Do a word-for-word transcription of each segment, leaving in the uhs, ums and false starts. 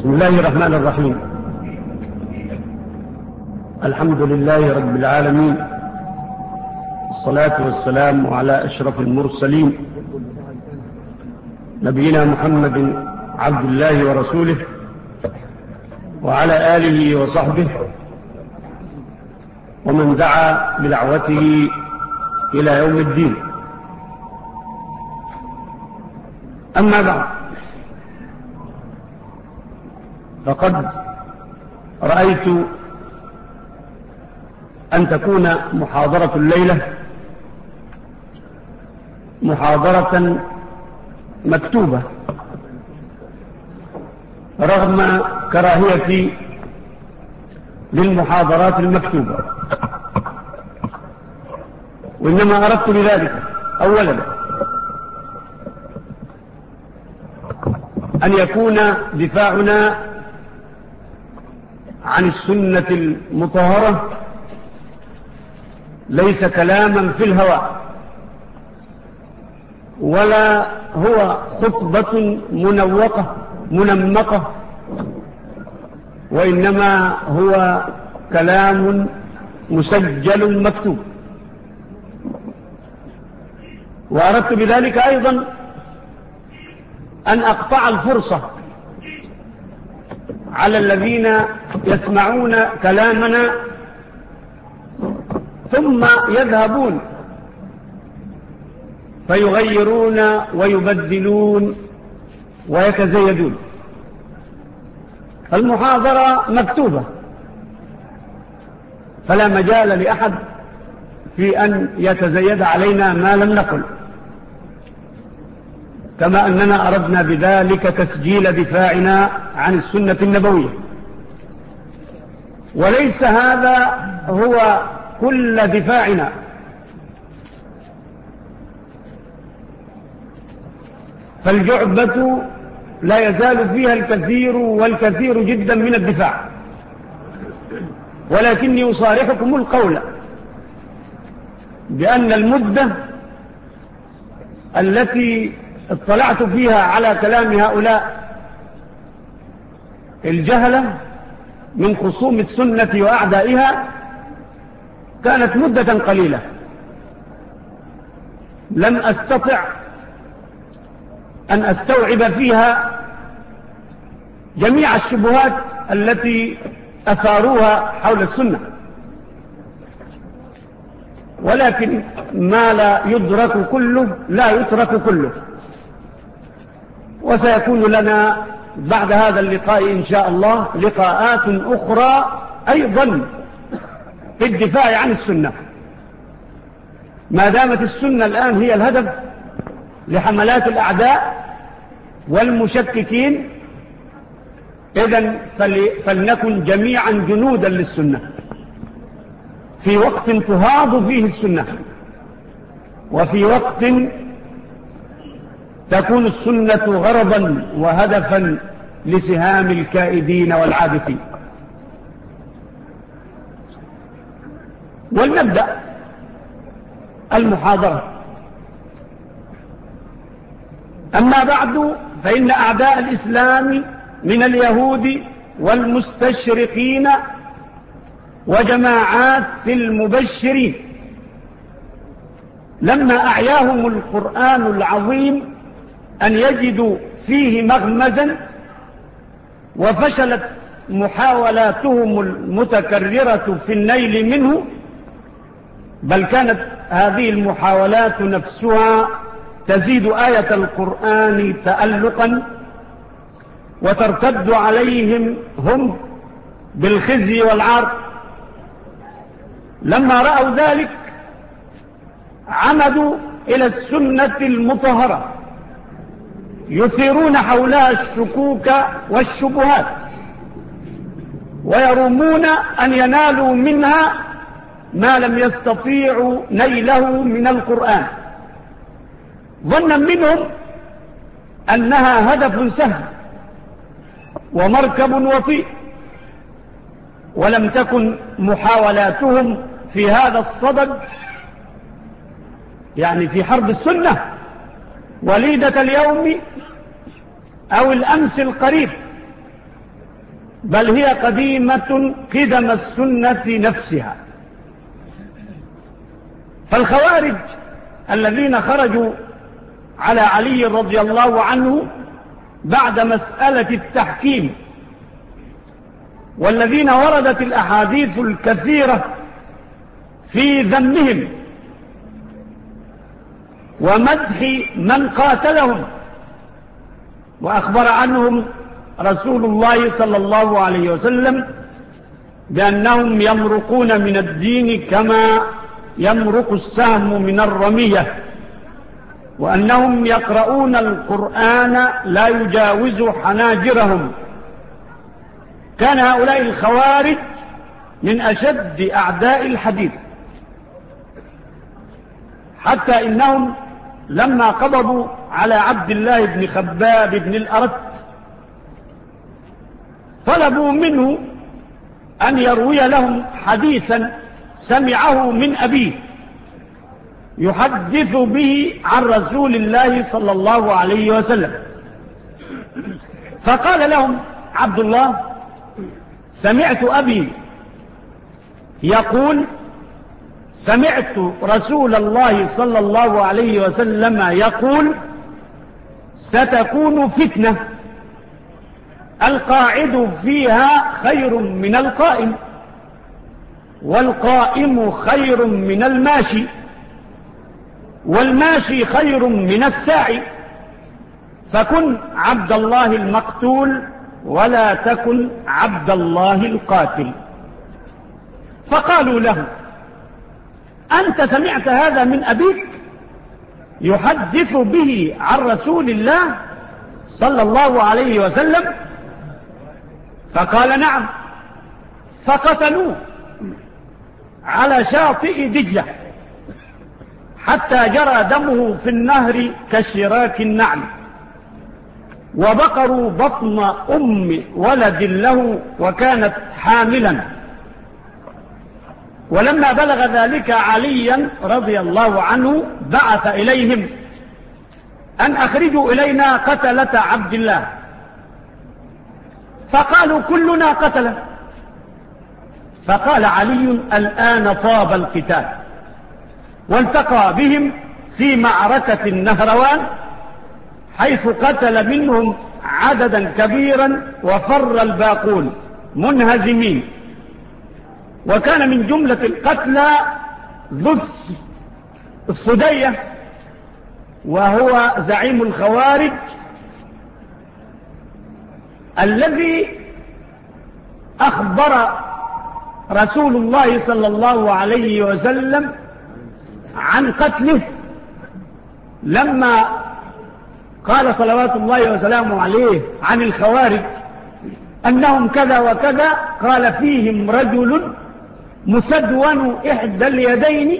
بسم الله الرحمن الرحيم. الحمد لله رب العالمين، الصلاة والسلام على أشرف المرسلين نبينا محمد عبد الله ورسوله وعلى آله وصحبه ومن دعا بدعوته إلى يوم الدين. أما بعد، فقد رأيت أن تكون محاضرة الليلة محاضرة مكتوبة رغم كراهيتي للمحاضرات المكتوبة، وإنما أردت بذلك أولا أن يكون دفاعنا عن السنة المطهرة ليس كلاما في الهواء، ولا هو خطبة منوقة منمقة، وإنما هو كلام مسجل مكتوب. وأردت بذلك أيضا أن أقطع الفرصة على الذين يسمعون كلامنا ثم يذهبون فيغيرون ويبدلون ويتزيدون. المحاضرة مكتوبة، فلا مجال لأحد في أن يتزيد علينا ما لم نقل، كما أننا أردنا بذلك تسجيل دفاعنا عن السنة النبوية. وليس هذا هو كل دفاعنا، فالجعبة لا يزال فيها الكثير والكثير جدا من الدفاع، ولكني أصارحكم القول بأن المدة التي اطلعت فيها على كلام هؤلاء الجهلة من خصوم السنة وأعدائها كانت مدة قليلة، لم أستطع أن أستوعب فيها جميع الشبهات التي أثاروها حول السنة، ولكن ما لا يدرك كله لا يترك كله. وسيكون لنا بعد هذا اللقاء إن شاء الله لقاءات أخرى أيضا في الدفاع عن السنة، ما دامت السنة الآن هي الهدف لحملات الأعداء والمشككين. إذن فلنكن جميعا جنودا للسنة في وقت تهاض فيه السنة، وفي وقت تكون السنة غرضا وهدفا لسهام الكائدين والعابثين. ولنبدأ المحاضرة. أما بعد، فإن أعداء الإسلام من اليهود والمستشرقين وجماعات المبشرين لما أعياهم القرآن العظيم أن يجدوا فيه مغمزا، وفشلت محاولاتهم المتكررة في النيل منه، بل كانت هذه المحاولات نفسها تزيد آية القرآن تألقا وترتد عليهم هم بالخزي والعار. لما رأوا ذلك عمدوا إلى السنة المطهرة يثيرون حولها الشكوك والشبهات، ويرمون أن ينالوا منها ما لم يستطيعوا نيله من القرآن، ظنا منهم أنها هدف سهل ومركب وطيء. ولم تكن محاولاتهم في هذا الصدد، يعني في حرب السنة، وليدة اليوم أو الأمس القريب، بل هي قديمة قدم السنة نفسها. فالخوارج الذين خرجوا على علي رضي الله عنه بعد مسألة التحكيم، والذين وردت الأحاديث الكثيرة في ذمهم ومدح من قاتلهم، وأخبر عنهم رسول الله صلى الله عليه وسلم بأنهم يمرقون من الدين كما يمرق السهم من الرمية، وأنهم يقرؤون القرآن لا يجاوز حناجرهم. كان هؤلاء الخوارج من أشد أعداء الحديث، حتى إنهم لما قبضوا على عبد الله بن خباب بن الأرت طلبوا منه أن يروي لهم حديثا سمعه من أبيه يحدث به عن رسول الله صلى الله عليه وسلم. فقال لهم عبد الله: سمعت أبي يقول سمعت رسول الله صلى الله عليه وسلم يقول ستكون فتنة القاعد فيها خير من القائم، والقائم خير من الماشي، والماشي خير من الساعي، فكن عبد الله المقتول ولا تكن عبد الله القاتل. فقالوا له: أنت سمعت هذا من أبيك يحدث به عن رسول الله صلى الله عليه وسلم؟ فقال: نعم. فقتلوه على شاطئ دجلة حتى جرى دمه في النهر كشراك النعل، وبقروا بطن أم ولد له وكانت حاملا. ولما بلغ ذلك عليا رضي الله عنه بعث إليهم أن أخرجوا إلينا قتلة عبد الله، فقالوا: كلنا قتله. فقال علي: الآن طاب القتال. والتقى بهم في معركة النهروان، حيث قتل منهم عددا كبيرا وفر الباقون منهزمين. وكان من جملة القتلى ذو الصدية، وهو زعيم الخوارج الذي أخبر رسول الله صلى الله عليه وسلم عن قتله لما قال صلوات الله وسلامه عليه عن الخوارج أنهم كذا وكذا. قال: فيهم رجل مسدون إحدى اليدين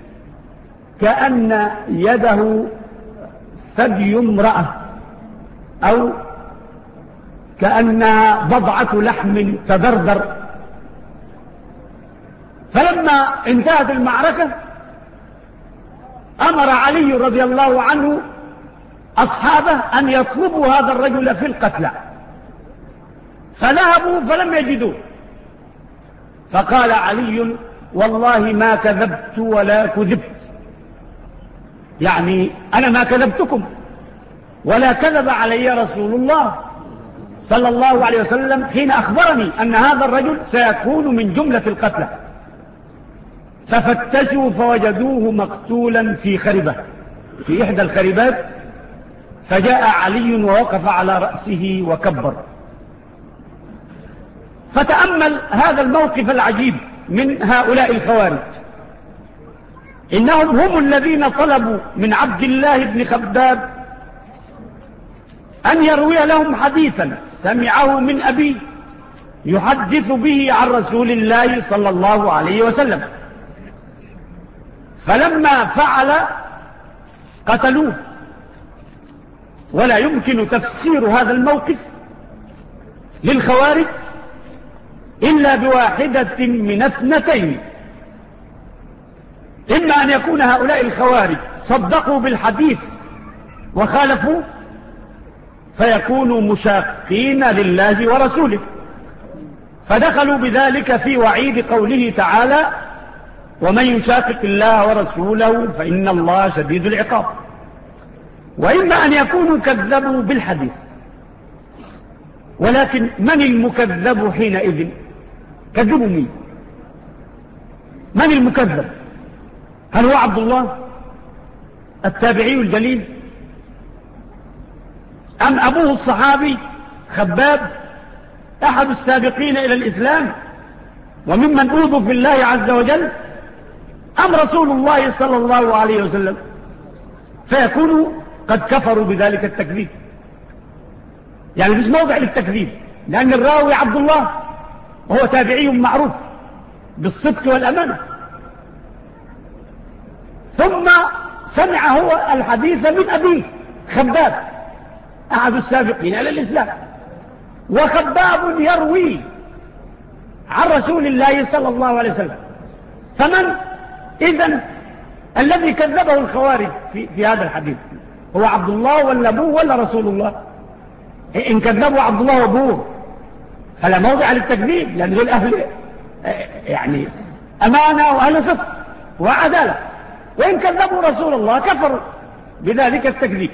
كأن يده ثدي امرأة، أو كأنها بضعة لحم تدردر. فلما انتهت المعركة أمر علي رضي الله عنه أصحابه أن يطلبوا هذا الرجل في القتلى، فذهبوا فلم يجدوه. فقال علي: والله ما كذبت ولا كذبت، يعني أنا ما كذبتكم ولا كذب علي رسول الله صلى الله عليه وسلم حين أخبرني أن هذا الرجل سيكون من جملة القتلى. ففتشوا فوجدوه مقتولا في خربة، في إحدى الخربات، فجاء علي ووقف على رأسه وكبر. فتأمل هذا الموقف العجيب من هؤلاء الخوارج، إنهم هم الذين طلبوا من عبد الله بن خباب أن يروي لهم حديثا سمعه من أبيه يحدث به عن رسول الله صلى الله عليه وسلم. فلما فعل قتلوه. ولا يمكن تفسير هذا الموقف للخوارج إلا بواحدة من اثنتين: إما أن يكون هؤلاء الخوارج صدقوا بالحديث وخالفوا، فيكونوا مشاقين لله ورسوله، فدخلوا بذلك في وعيد قوله تعالى: ومن يشاقق الله ورسوله فإن الله شديد العقاب. وإما أن يكونوا كذبوا بالحديث، ولكن من المكذب حينئذ؟ كذبوا مين؟ من المكذب؟ هل هو عبد الله التابعي الجليل، أم أبوه الصحابي خباب أحد السابقين إلى الإسلام وممن أوذوا في الله عز وجل، أم رسول الله صلى الله عليه وسلم؟ فيكونوا قد كفروا بذلك التكذيب. يعني مش موضع للتكذيب، لأن الراوي عبد الله وهو تابعي معروف بالصدق والأمانة، ثم سمع هو الحديث من أبيه خباب أحد السابقين إلى الإسلام، وخباب يروي عن رسول الله صلى الله عليه وسلم. فمن إذن الذي كذبه الخوارج في, في هذا الحديث؟ هو عبد الله ولا أبوه ولا رسول الله؟ إن كذبوا عبد الله وأبوه فلا موضع للتكذيب، لأن دول أهل يعني أمانة وأهل صدق وعدالة. وإن كذبوا رسول الله كفروا بذلك التكذيب.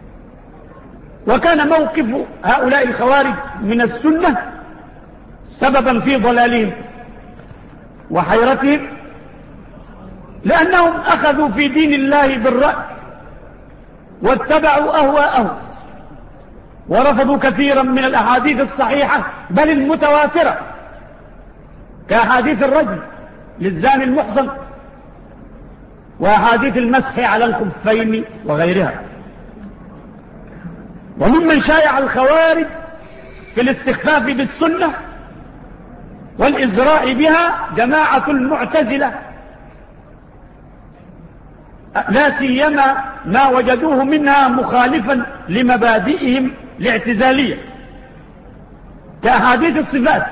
وكان موقف هؤلاء الخوارج من السنة سببا في ضلالهم وحيرتهم، لأنهم أخذوا في دين الله بالرأي واتبعوا أهواءهم، ورفضوا كثيرا من الأحاديث الصحيحة بل المتواترة، كأحاديث الرجل للزاني المحصن، وأحاديث المسح على الخفين وغيرها. وممن شايع الخوارج في الاستخفاف بالسنة والإزراء بها جماعة المعتزلة، لا سيما ما وجدوه منها مخالفا لمبادئهم الاعتزالية، كأحاديث الصفات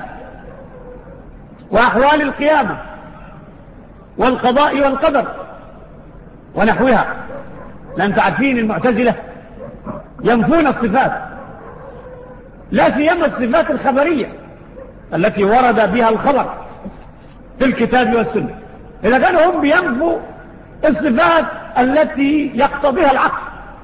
وأحوال القيامة والقضاء والقدر ونحوها. لأن تعرفين المعتزلة ينفون الصفات، لا سيما الصفات الخبرية التي ورد بها الخبر في الكتاب والسنة. إذا كانوا هم بينفوا الصفات التي يقتضيها العقل،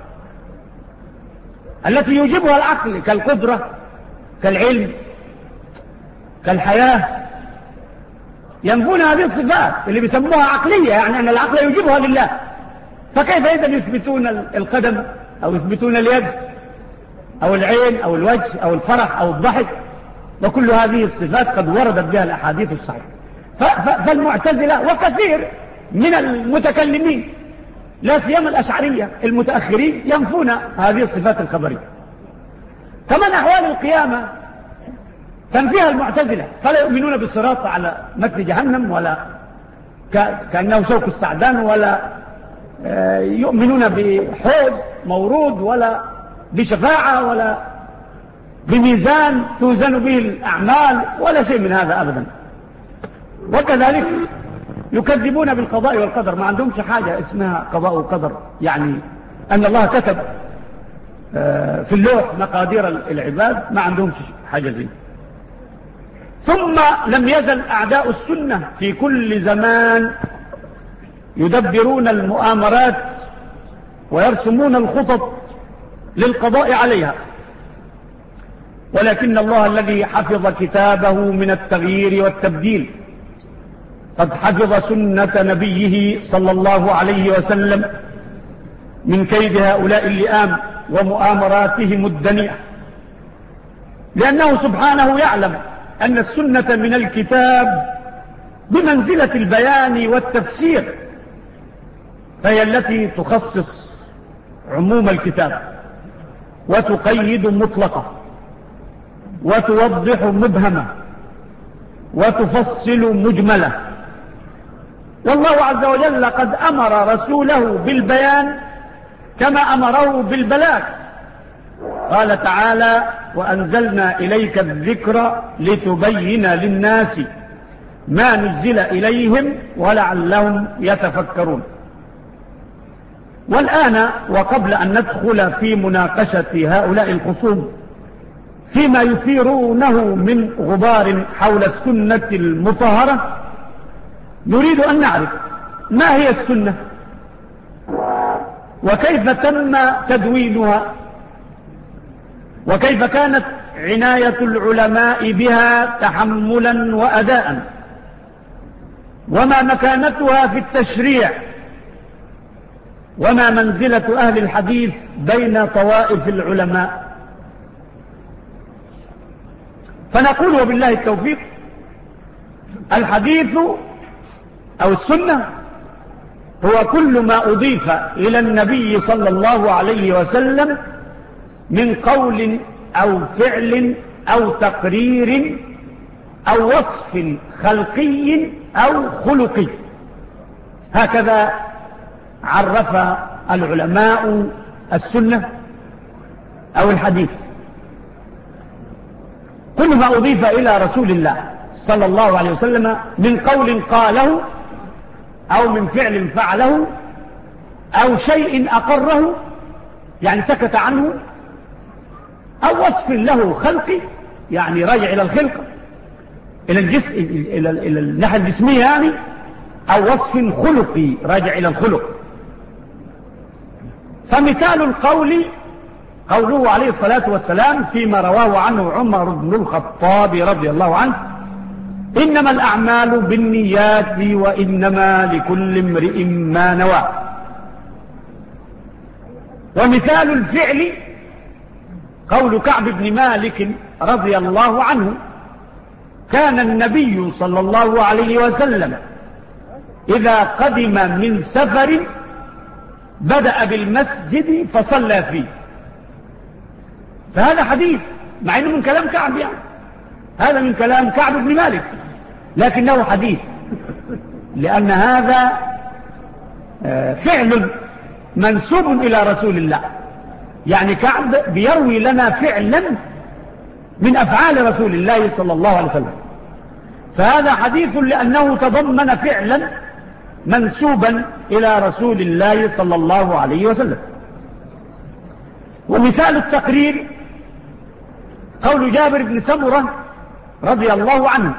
التي يوجبها العقل، كالقدرة كالعلم كالحياة، ينفون هذه الصفات اللي بيسموها عقلية، يعني أن العقل يوجبها لله. فكيف إذا يثبتون القدم أو يثبتون اليد أو العين أو الوجه أو الفرح أو الضحك؟ وكل هذه الصفات قد وردت بها الأحاديث الصحيحة. فالمعتزلة وكثير من المتكلمين لا سيما الأشعرية المتأخرين ينفون هذه الصفات الخبرية. كمان أحوال القيامة تنفيها المعتزلة، فلا يؤمنون بالصراط على متن جهنم ولا كأنه شوك السعدان، ولا يؤمنون بحوض مورود، ولا بشفاعة، ولا بميزان توزن به الأعمال، ولا شيء من هذا أبدا. وكذلك يكذبون بالقضاء والقدر، ما عندهمش حاجة اسمها قضاء وقدر، يعني أن الله كتب في اللوح مقادير العباد، ما عندهمش حاجة زي. ثم لم يزل أعداء السنة في كل زمان يدبرون المؤامرات ويرسمون الخطط للقضاء عليها، ولكن الله الذي حفظ كتابه من التغيير والتبديل قد حفظ سنة نبيه صلى الله عليه وسلم من كيد هؤلاء اللئام ومؤامراتهم الدنيئة، لأنه سبحانه يعلم أن السنة من الكتاب بمنزلة البيان والتفسير، فهي التي تخصص عموم الكتاب وتقيد مطلقة وتوضح مبهمة وتفصل مجملة. والله عز وجل قد أمر رسوله بالبيان كما أمره بالبلاغ. قال تعالى: وأنزلنا إليك الذكر لتبين للناس ما نزل إليهم ولعلهم يتفكرون. والآن وقبل أن ندخل في مناقشة هؤلاء الخصوم فيما يثيرونه من غبار حول السنة المطهرة، نريد أن نعرف ما هي السنة وكيف تم تدوينها وكيف كانت عناية العلماء بها تحملا وأداء، وما مكانتها في التشريع، وما منزلة أهل الحديث بين طوائف العلماء. فنقول وبالله التوفيق: الحديث أو السنة هو كل ما أضيف إلى النبي صلى الله عليه وسلم من قول أو فعل أو تقرير أو وصف خلقي أو خلقي. هكذا عرف العلماء السنة أو الحديث: كل ما أضيف إلى رسول الله صلى الله عليه وسلم من قول قاله أو من فعل فعله أو شيء أقره يعني سكت عنه، أو وصف له خلقي يعني راجع إلى الخلق، إلى الجسم، إلى إلى الناحية الجسمية يعني، أو وصف خلقي راجع إلى الخلق. فمثال القول قوله عليه الصلاة والسلام فيما رواه عنه عمر بن الخطاب رضي الله عنه: إنما الأعمال بالنيات وإنما لكل امرئ ما نوى. ومثال الفعل قول كعب بن مالك رضي الله عنه: كان النبي صلى الله عليه وسلم إذا قدم من سفر بدأ بالمسجد فصلى فيه. فهذا حديث، مع أنه من كلام كعب، يعني هذا من كلام كعب بن مالك، لكنه حديث لأن هذا فعل منسوب إلى رسول الله، يعني كعب بيروي لنا فعلا من أفعال رسول الله صلى الله عليه وسلم، فهذا حديث لأنه تضمن فعلا منسوبا إلى رسول الله صلى الله عليه وسلم. ومثال التقرير قول جابر بن سمرة رضي الله عنه: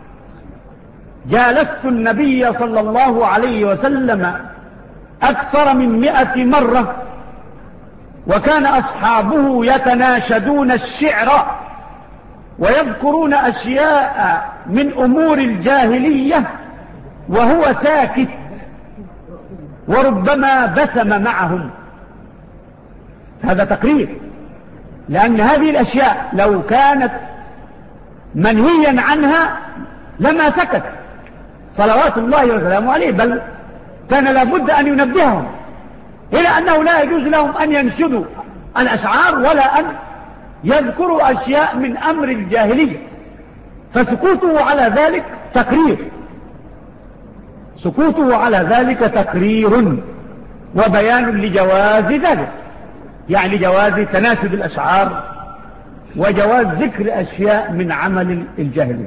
جالست النبي صلى الله عليه وسلم أكثر من مئة مرة، وكان أصحابه يتناشدون الشعر ويذكرون أشياء من أمور الجاهلية وهو ساكت، وربما بسم معهم. هذا تقرير، لأن هذه الأشياء لو كانت منهيا عنها لما سكت صلوات الله وسلامه عليه، بل كان لابد أن ينبههم إلى أنه لا يجوز لهم أن ينشدوا الأشعار ولا أن يذكروا أشياء من أمر الجاهلية. فسكوته على ذلك تقرير، سكوته على ذلك تقرير وبيان لجواز ذلك، يعني جواز تناشد الأشعار وجواز ذكر أشياء من عمل الجاهلية.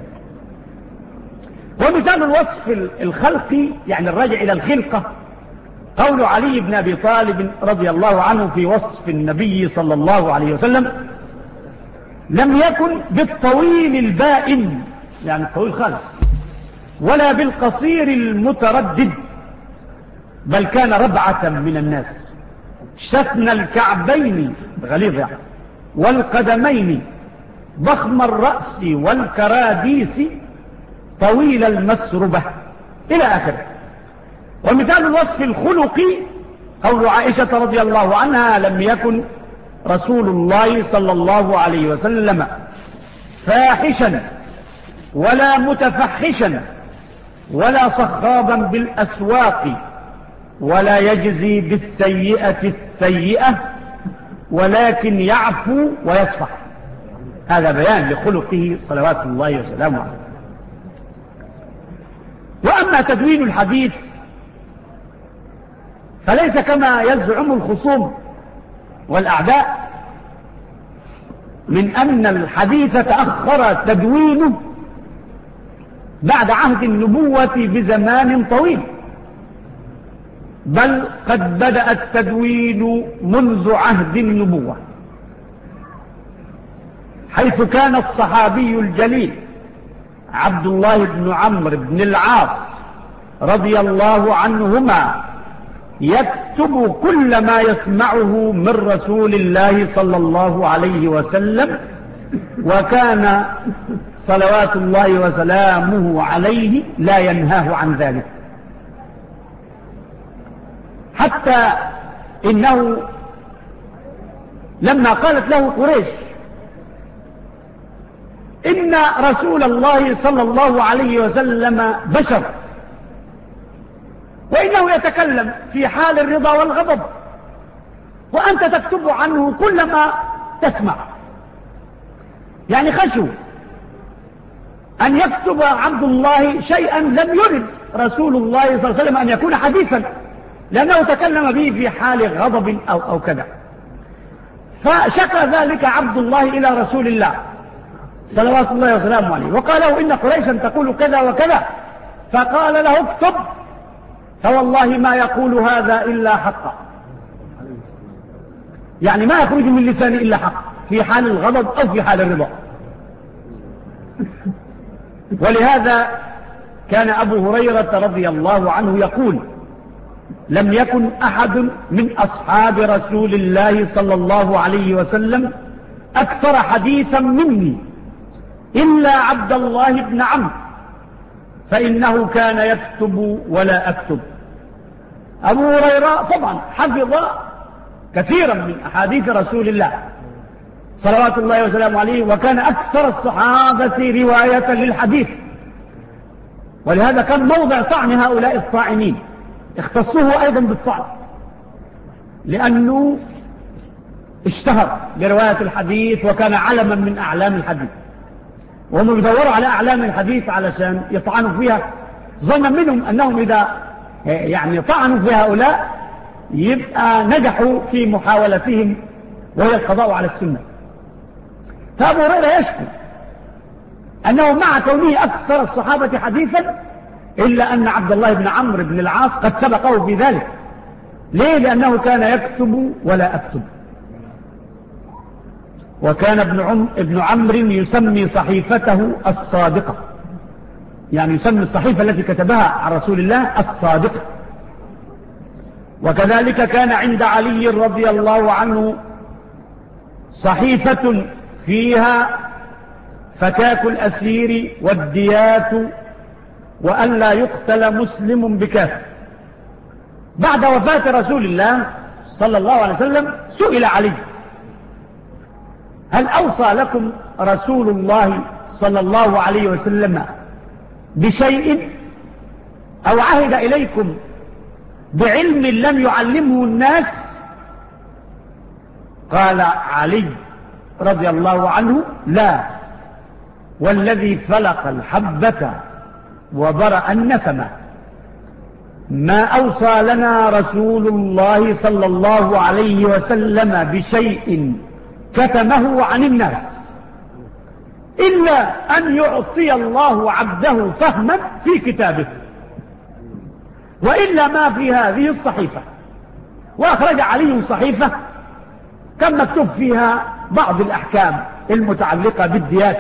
ومثال الوصف الخلقي يعني الراجع إلى الخلقة قول علي بن أبي طالب رضي الله عنه في وصف النبي صلى الله عليه وسلم: لم يكن بالطويل البائن يعني الطويل خالص، ولا بالقصير المتردد، بل كان ربعة من الناس، شثن الكعبين غليظ يعني، والقدمين، ضخم الرأس والكراديس، طويل المسربة، إلى آخره. ومثال الوصف الخلقي قول عائشة رضي الله عنها: لم يكن رسول الله صلى الله عليه وسلم فاحشا ولا متفحشا ولا صخابا بالأسواق، ولا يجزي بالسيئة السيئة، ولكن يعفو ويصفح. هذا بيان لخلقه صلوات الله وسلامه عليه. وأما تدوين الحديث فليس كما يزعم الخصوم والأعداء من أن الحديث تأخر تدوينه بعد عهد النبوة بزمان طويل، بل قد بدأ التدوين منذ عهد النبوة، حيث كان الصحابي الجليل عبد الله بن عمرو بن العاص رضي الله عنهما يكتب كل ما يسمعه من رسول الله صلى الله عليه وسلم، وكان صلوات الله وسلامه عليه لا ينهاه عن ذلك، حتى إنه لما قالت له قريش إن رسول الله صلى الله عليه وسلم بشر وإنه يتكلم في حال الرضا والغضب وأنت تكتب عنه كل ما تسمع، يعني خشوا أن يكتب عبد الله شيئا لم يرد رسول الله صلى الله عليه وسلم أن يكون حديثا، لأنه تكلم به في حال غضب أو, أو كذا. فشكى ذلك عبد الله إلى رسول الله صلوات الله وسلامه عليه، وقال له إن قريشا تقول كذا وكذا، فقال له اكتب، فوالله ما يقول هذا إلا حقا، يعني ما يخرج من لسانه إلا حق في حال الغضب أو في حال الرضا. ولهذا كان أبو هريرة رضي الله عنه يقول لم يكن أحد من أصحاب رسول الله صلى الله عليه وسلم أكثر حديثا مني إلا عبد الله بن عمرو، فإنه كان يكتب ولا أكتب. أبو هريرة طبعا حفظ كثيرا من أحاديث رسول الله صلوات الله وسلامه عليه، وكان أكثر الصحابة رواية للحديث، ولهذا كان موضع طعن هؤلاء الطاعنين، اختصوه أيضا بالطعن لأنه اشتهر برواية الحديث وكان علما من أعلام الحديث، وهم بيدوروا على أعلام الحديث علشان يطعنوا فيها، ظنا منهم أنهم إذا يعني طعنوا في هؤلاء يبقى نجحوا في محاولتهم وهي القضاء على السنة. فأبو هريرة يشكو أنه مع كونه أكثر الصحابة حديثا إلا أن عبد الله بن عمرو بن العاص قد سبقه في ذلك. ليه؟ لأنه كان يكتب ولا أكتب. وكان ابن, عم ابن عمرو يسمي صحيفته الصادقة، يعني يسمي الصحيفة التي كتبها عن رسول الله الصادقة. وكذلك كان عند علي رضي الله عنه صحيفة فيها فكاك الأسير والديات وألا يقتل مسلم بكافر. بعد وفاة رسول الله صلى الله عليه وسلم سئل علي هل أوصى لكم رسول الله صلى الله عليه وسلم بشيء أو عهد إليكم بعلم لم يعلمه الناس؟ قال علي رضي الله عنه لا، والذي فلق الحبة وبرأ النسمة ما أوصى لنا رسول الله صلى الله عليه وسلم بشيء كتمه عن الناس إلا أن يعطي الله عبده فهما في كتابه، وإلا ما في هذه الصحيفة. وأخرج علي صحيفة كان مكتوب فيها بعض الأحكام المتعلقة بالديات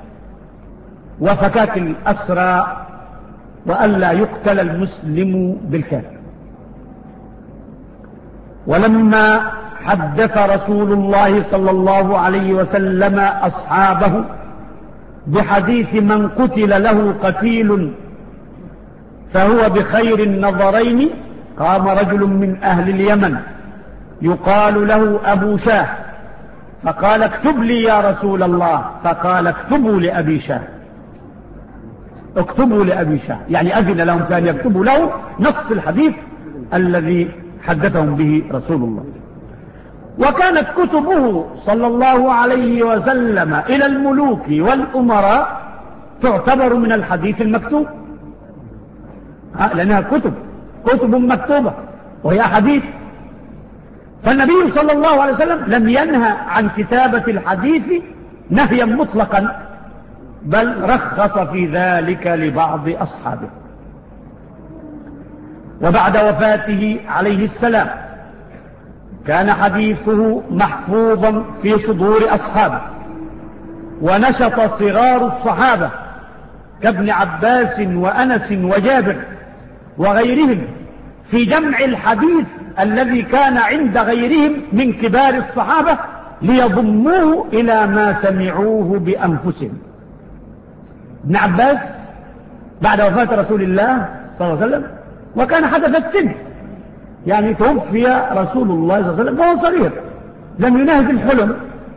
وفكاك الأسرى وألا يقتل المسلم بالكافر. ولما حدث رسول الله صلى الله عليه وسلم أصحابه بحديث من قتل له قتيل فهو بخير النظرين، قام رجل من أهل اليمن يقال له أبو شاه فقال اكتب لي يا رسول الله، فقال اكتبوا لأبي شاه، اكتبوا لأبي شاه، يعني أذن لهم كان يكتبوا له نص الحديث الذي حدثهم به رسول الله. وكانت كتبه صلى الله عليه وسلم إلى الملوك والأمراء تعتبر من الحديث المكتوب، لأنها كتب كتب مكتوبة وهي حديث. فالنبي صلى الله عليه وسلم لم ينهى عن كتابة الحديث نهيا مطلقا، بل رخص في ذلك لبعض أصحابه. وبعد وفاته عليه السلام كان حديثه محفوظا في صدور أصحابه، ونشط صغار الصحابة كابن عباس وأنس وجابر وغيرهم في جمع الحديث الذي كان عند غيرهم من كبار الصحابة ليضموه إلى ما سمعوه بأنفسهم. ابن عباس بعد وفاة رسول الله صلى الله عليه وسلم وكان حدث السن، يعني توفي رسول الله صلى الله عليه وسلم وهو صغير لم يناهز الحلم،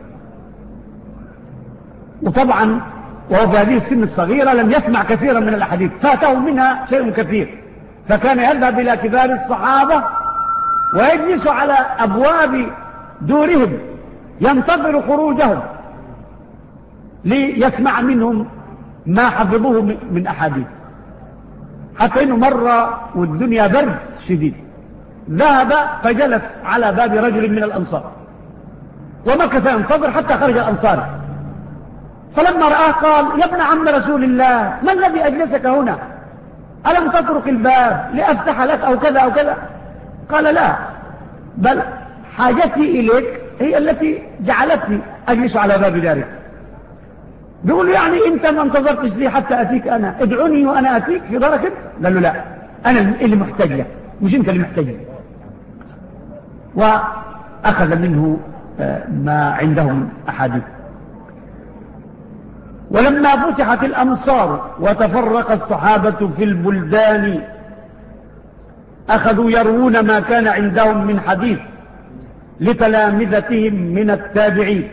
وطبعا وهو في هذه السن الصغيرة لم يسمع كثيرا من الأحاديث، فاته منها شيء كثير، فكان يذهب إلى كبار الصحابة ويجلس على أبواب دورهم ينتظر خروجهم ليسمع منهم ما حفظوه من أحاديث، حتى إنه مرة والدنيا برد شديد ذهب فجلس على باب رجل من الأنصار ومكث ينتظر حتى خرج الأنصار، فلما رآه قال: يا ابن عم رسول الله، ما الذي أجلسك هنا؟ ألم تترك الباب لأفتح لك أو كذا أو كذا؟ قال: لا، بل حاجتي إليك هي التي جعلتني أجلس على باب دارك. بيقول له: يعني أنت ما انتظرتش لي حتى أتيك أنا؟ ادعوني وأنا أتيك في دارك أنت؟ قال له: لا، أنا اللي محتاج لك مش أنت اللي محتاج لي. وأخذ منه ما عنده من أحاديث. ولما فتحت الأمصار وتفرق الصحابة في البلدان أخذوا يروون ما كان عندهم من حديث لتلامذتهم من التابعين.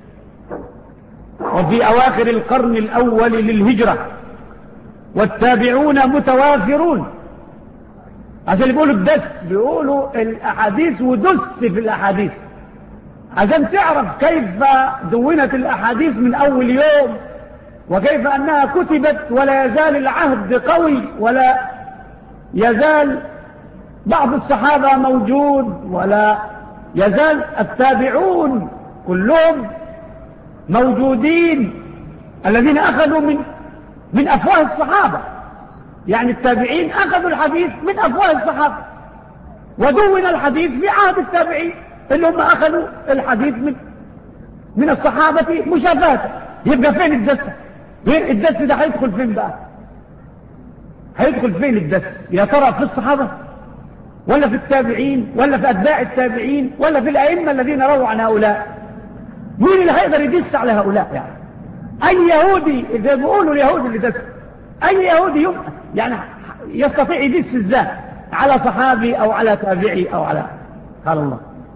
وفي أواخر القرن الأول للهجرة والتابعون متوافرون، عشان يقولوا الدس، بيقولوا الأحاديث ودس في الأحاديث، عشان تعرف كيف دونت الأحاديث من أول يوم، وكيف أنها كتبت ولا يزال العهد قوي، ولا يزال بعض الصحابة موجود، ولا يزال التابعون كلهم موجودين الذين أخذوا من من أفواه الصحابة. يعني التابعين أخذوا الحديث من أفواه الصحابة، ودون الحديث في عهد التابعين اللي هم أخذوا الحديث من من الصحابة مشافاة. يبقى فين الدس؟ الدس ده هيدخل فين بقى؟ هيدخل فين الدس؟ يا ترى في الصحابة ولا في التابعين ولا في أتباع التابعين ولا في الأئمة الذين رووا عن هؤلاء؟ مين اللي هيقدر يدس على هؤلاء؟ يعني أي يهودي، إذا بيقولوا اليهود اللي دس، أي يهودي يوم يعني يستطيع يدس ازاي على صحابي أو على تابعي أو على قال الله.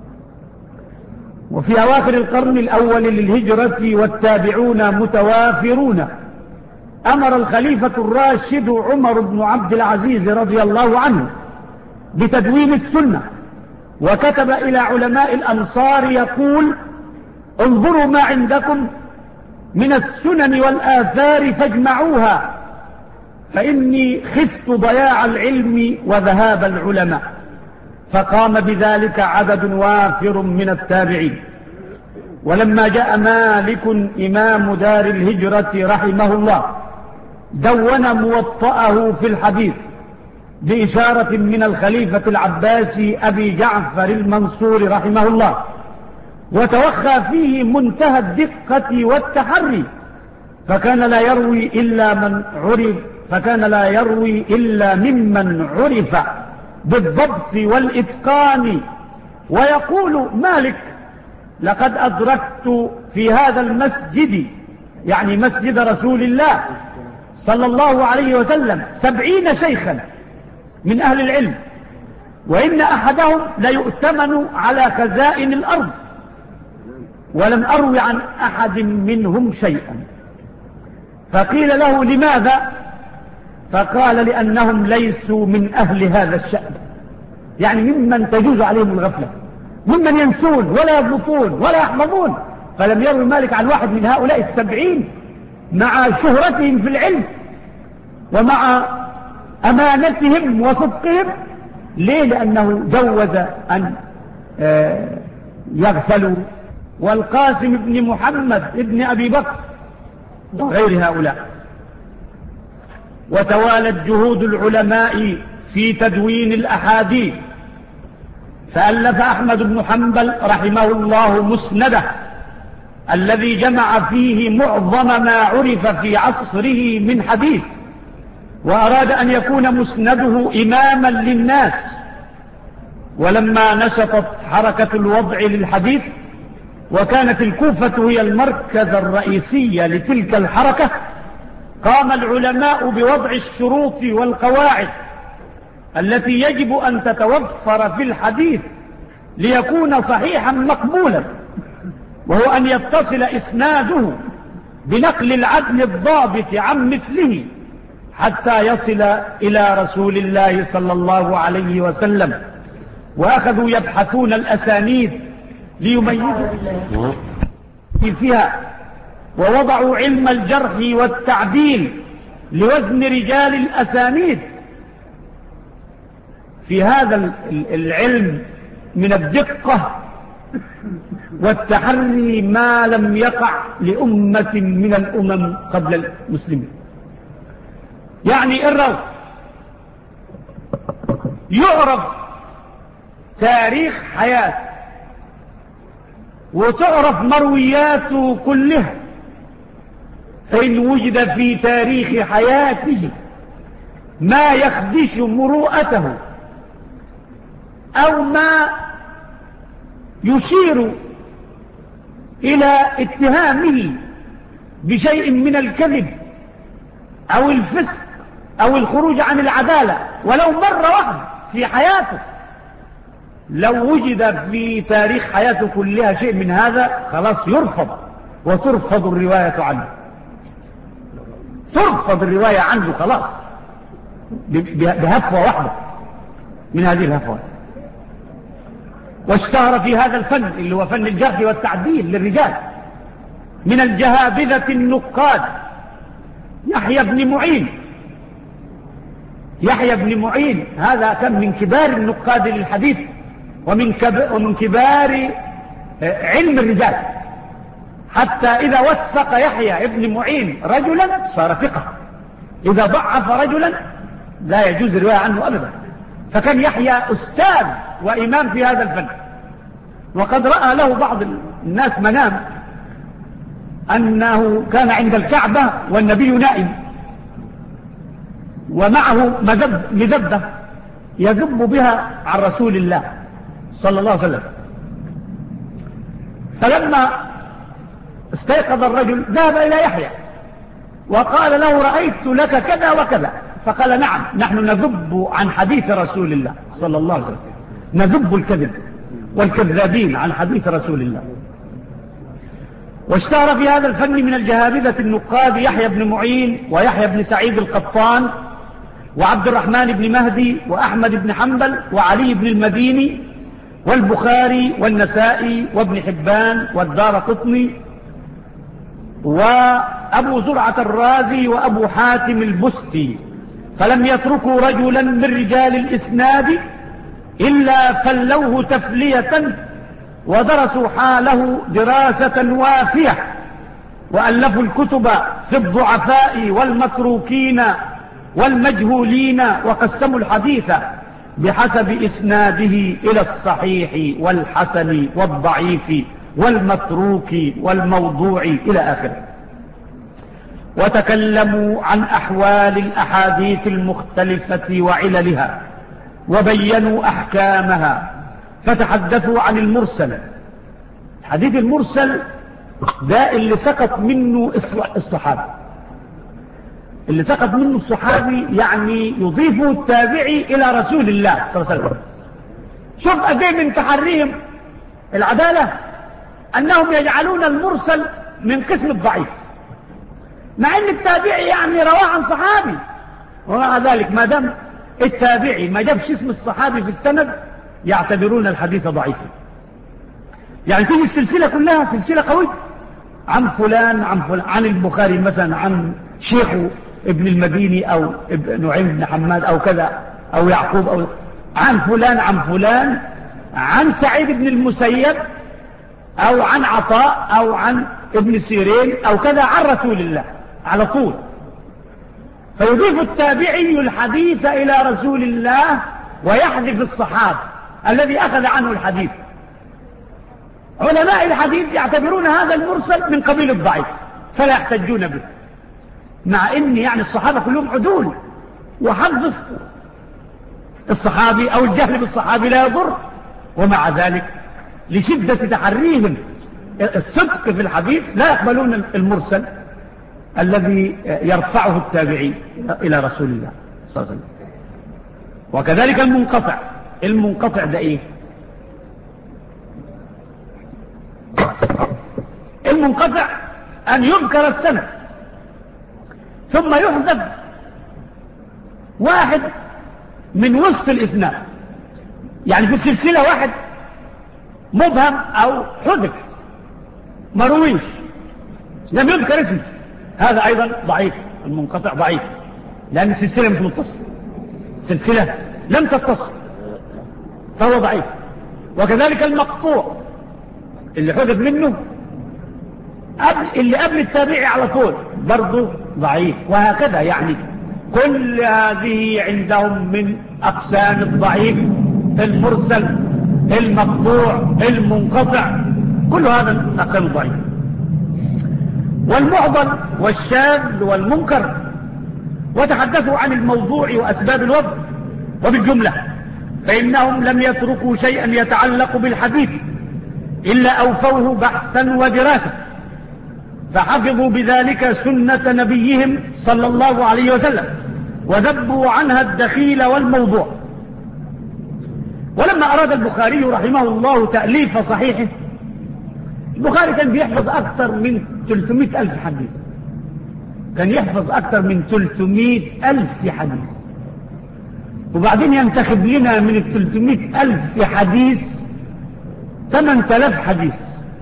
وفي أواخر القرن الأول للهجرة والتابعون متوافرون أمر الخليفة الراشد عمر بن عبد العزيز رضي الله عنه بتدوين السنة، وكتب إلى علماء الأمصار يقول: انظروا ما عندكم من السنن والآثار فاجمعوها، فإني خفت ضياع العلم وذهاب العلماء. فقام بذلك عدد وافر من التابعين. ولما جاء مالك إمام دار الهجرة رحمه الله دون موطأه في الحديث بإشارة من الخليفة العباسي أبي جعفر المنصور رحمه الله، وتوخى فيه منتهى الدقة والتحري، فكان لا يروي إلا من عرف فكان لا يروي إلا ممن عرف بالضبط والإتقان. ويقول مالك: لقد أدركت في هذا المسجد، يعني مسجد رسول الله صلى الله عليه وسلم، سبعين شيخا من أهل العلم، وإن أحدهم ليؤتمن على خزائن الأرض، ولم أروي عن أحد منهم شيئا. فقيل له: لماذا؟ فقال: لأنهم ليسوا من أهل هذا الشأن، يعني ممن تجوز عليهم الغفلة، ممن ينسون ولا يضبطون ولا يحفظون. فلم يروي مالك عن واحد من هؤلاء السبعين مع شهرتهم في العلم ومع أمانتهم وصدقهم. ليه؟ لأنه جوز أن يغفلوا. والقاسم بن محمد ابن أبي بكر وغير هؤلاء. وتوالت جهود العلماء في تدوين الأحاديث، فألف أحمد بن حنبل رحمه الله مسنده الذي جمع فيه معظم ما عرف في عصره من حديث، وأراد أن يكون مسنده إماما للناس. ولما نشطت حركة الوضع للحديث وكانت الكوفة هي المركز الرئيسي لتلك الحركة، قام العلماء بوضع الشروط والقواعد التي يجب أن تتوفر في الحديث ليكون صحيحا مقبولا، وهو أن يتصل إسناده بنقل العدل الضابط عن مثله حتى يصل إلى رسول الله صلى الله عليه وسلم. وأخذوا يبحثون الأسانيد ليميزوا فيها، ووضعوا علم الجرح والتعديل لوزن رجال الأسانيد. في هذا العلم من الدقة والتحري ما لم يقع لأمة من الأمم قبل المسلمين. يعني الروض يعرف تاريخ حياته وتعرف مروياته كلها، فإن وجد في تاريخ حياته ما يخدش مروءته أو ما يشير إلى اتهامه بشيء من الكذب أو الفسق أو الخروج عن العدالة ولو مرة واحدة في حياته، لو وجد في تاريخ حياته كلها شيء من هذا خلاص يرفض وترفض الرواية عنه، ترفض الرواية عنه خلاص بهفوة واحدة من هذه الهفوات. واشتهر في هذا الفن اللي هو فن الجرح والتعديل للرجال من الجهابذة النقاد يحيى بن معين. يحيى بن معين هذا كان من كبار النقاد للحديث ومن, ومن كبار علم الرجال، حتى إذا وثق يحيى بن معين رجلا صار ثقة، إذا ضعف رجلا لا يجوز الرواية عنه أبدا. فكان يحيى أستاذ وإمام في هذا الفن. وقد رأى له بعض الناس منام أنه كان عند الكعبة والنبي نائم ومعه مذبة يذب بها عن رسول الله صلى الله عليه وسلم. فلما استيقظ الرجل ذهب إلى يحيى وقال له رأيت لك كذا وكذا، فقال نعم نحن نذب عن حديث رسول الله صلى الله عليه وسلم، نذب الكذب والكذابين عن حديث رسول الله. واشتهر في هذا الفن من الجهابذة النقاد يحيى بن معين ويحيى بن سعيد القطان وعبد الرحمن بن مهدي وأحمد بن حنبل وعلي بن المديني والبخاري والنسائي وابن حبان والدارقطني وأبو زرعة الرازي وأبو حاتم البستي، فلم يتركوا رجلا من رجال الإسناد إلا فلوه تفلية ودرسوا حاله دراسة وافية، وألفوا الكتب في الضعفاء والمتروكين والمجهولين، وقسموا الحديث بحسب إسناده إلى الصحيح والحسن والضعيف والمتروك والموضوع إلى آخره. وتكلموا عن أحوال الأحاديث المختلفة وعللها وبينوا أحكامها، فتحدثوا عن المرسل. الحديث المرسل ده اللي سقط منه الصحابي، اللي سقط منه الصحابي يعني يضيفه التابعي إلى رسول الله صلى الله عليه وسلم. شوف قد ايه من تحريهم العدالة أنهم يجعلون المرسل من قسم الضعيف، مع أن التابعي يعني رواه عن صحابي، ومع ذلك ما دام التابعي ما جابش اسم الصحابي في السند يعتبرون الحديث ضعيفا. يعني تيجي السلسلة كلها سلسلة قوية عن فلان عن فلان، عن البخاري مثلا عن شيخه ابن المديني أو ابن نعيم بن حماد أو كذا أو يعقوب، أو عن فلان عن فلان عن سعيد بن المسيب أو عن عطاء أو عن ابن سيرين أو كذا عن رسول الله على طول. فيضيف التابعي الحديث إلى رسول الله ويحذف الصحابي الذي أخذ عنه الحديث. علماء الحديث يعتبرون هذا المرسل من قبيل الضعيف فلا يحتجون به، مع ان يعني الصحابة كلهم عدول، وحفظ الصحابي او الجهل بالصحابي لا يضر، ومع ذلك لشدة تحريهم الصدق في الحديث لا يقبلون المرسل الذي يرفعه التابعي إلى رسول الله صلى الله عليه وسلم. وكذلك المنقطع. المنقطع ده إيه؟ المنقطع أن يذكر السند ثم يحذف واحد من وسط الإسناد، يعني في السلسلة واحد مبهم أو حذف مرويش لم يذكر اسمه، هذا أيضا ضعيف. المنقطع ضعيف لأن السلسلة مش متصل، السلسلة لم تتصل فهو ضعيف. وكذلك المقطوع اللي حذف منه قبل اللي قبل التابعي على طول برضه ضعيف، وهكذا. يعني كل هذه عندهم من أقسام الضعيف، المرسل، المقطوع، المنقطع، كل هذا من أقسام الضعيف. والمعضل والشاذ والمنكر. وتحدثوا عن الموضوع وأسباب الوضع. وبالجملة فإنهم لم يتركوا شيئا يتعلق بالحديث إلا أوفوه بحثا ودراسة، فحفظوا بذلك سنة نبيهم صلى الله عليه وسلم، وذبوا عنها الدخيل والموضوع. ولما أراد البخاري رحمه الله تأليف صحيحه، البخاري كان بيحفظ أكثر من ثلاثمائة ألف حديث، كان يحفظ أكثر من ثلاثمائة ألف حديث، وبعدين ينتخب لنا من ال ثلاثمائة ألف حديث ثمانية آلاف حديث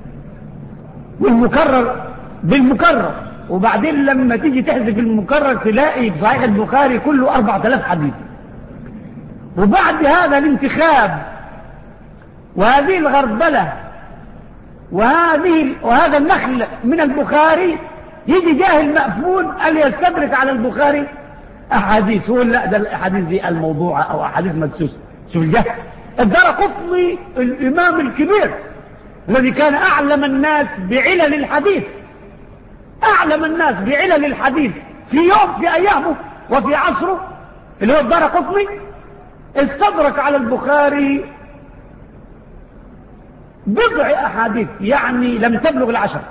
والمكرر بالمكرر، وبعدين لما تيجي تحذف المكرر تلاقي في صحيح البخاري كله أربعة آلاف حديث. وبعد هذا الانتخاب وهذه الغربلة وهذه وهذا النخل من البخاري، يجي جاهل مأفون قال يستدرك على البخاري أحاديث، هو لا ده الأحاديث دي الموضوعة أو أحاديث مدسوسة. شوف الجهل. الدارقطني الإمام الكبير الذي كان أعلم الناس بعلل الحديث، أعلم الناس بعلل الحديث في يوم في أيامه وفي عصره، اللي هو الدارقطني، استدرك على البخاري بضع أحاديث، يعني لم تبلغ العشر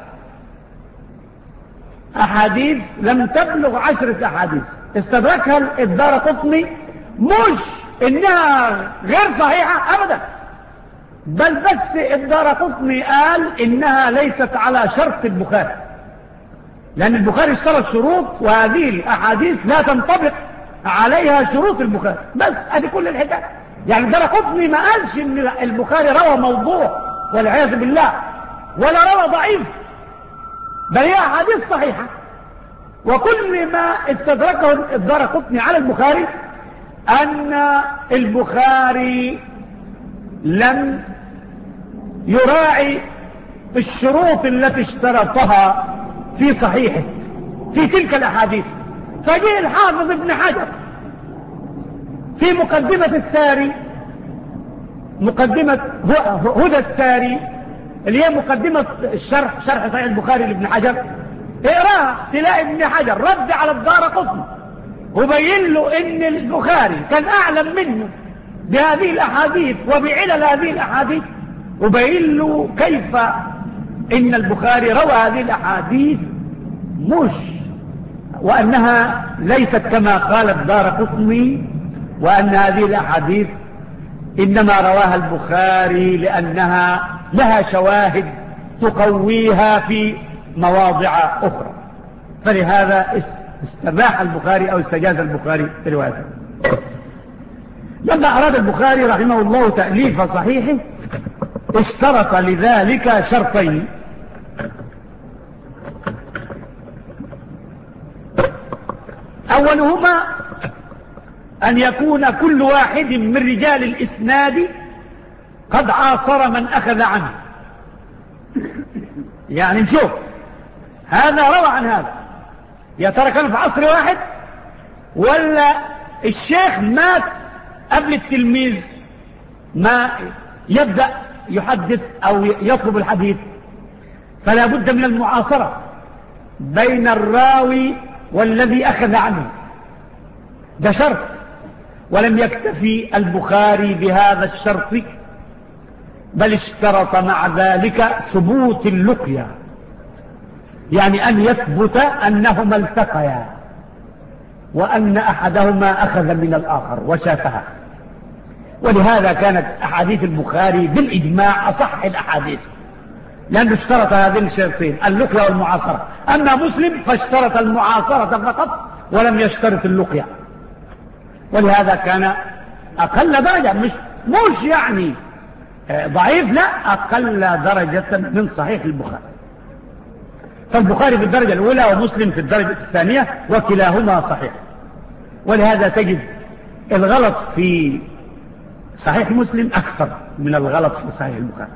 أحاديث، لم تبلغ عشرة أحاديث استدركها الدارقطني، مش إنها غير صحيحة أبدا، بل بس الدارقطني قال إنها ليست على شرط البخاري، لأن البخاري اشترط شروط وهذه الأحاديث لا تنطبق عليها شروط البخاري. بس هذه كل الحكاية. يعني الدارقطني ما قالش إن البخاري روى موضوع والعياذ بالله، ولا روى ضعيف، بل هي أحاديث صحيحة. وكل ما استدركه الدارقطني على البخاري أن البخاري لم يراعي الشروط التي اشترطها في صحيحه في تلك الأحاديث. فجاء الحافظ ابن حجر في مقدمة الساري، مقدمة هدى الساري اللي هي مقدمة الشرح، شرح صحيح البخاري لابن حجر، اقراها تلاقي ابن حجر رد على الدارقطني وبين له ان البخاري كان اعلم منه بهذه الاحاديث وبعلل هذه الاحاديث، وبين له كيف ان البخاري روى هذه الاحاديث مش وانها ليست كما قال الدارقطني، وان هذه الاحاديث انما رواها البخاري لانها لها شواهد تقويها في مواضع اخرى، فلهذا استباح البخاري او استجاز البخاري في روايته. لما اراد البخاري رحمه الله تأليف صحيحه اشترط لذلك شرطين: اولهما ان يكون كل واحد من رجال الاسناد قد عاصر من اخذ عنه. يعني نشوف هذا روى عن هذا، يا ترى كان في عصر واحد ولا الشيخ مات قبل التلميذ ما يبدأ يحدث أو يطلب الحديث فلا بد من المعاصرة بين الراوي والذي أخذ عنه، ده شرط. ولم يكتفي البخاري بهذا الشرط، بل اشترط مع ذلك ثبوت اللقيا، يعني أن يثبت أنهما التقيا وأن أحدهما أخذ من الآخر وشافها. ولهذا كانت أحاديث البخاري بالإجماع أصح الأحاديث، لأنه اشترط هذين الشرطين اللقيا والمعاصرة. أما مسلم فاشترط المعاصرة فقط ولم يشترط اللقيا، ولهذا كان أقل درجة، مش, مش يعني ضعيف، لا، أقل درجة من صحيح البخاري. فالبخاري في الدرجة الأولى ومسلم في الدرجة الثانية وكلاهما صحيح. ولهذا تجد الغلط في صحيح مسلم أكثر من الغلط في صحيح البخاري.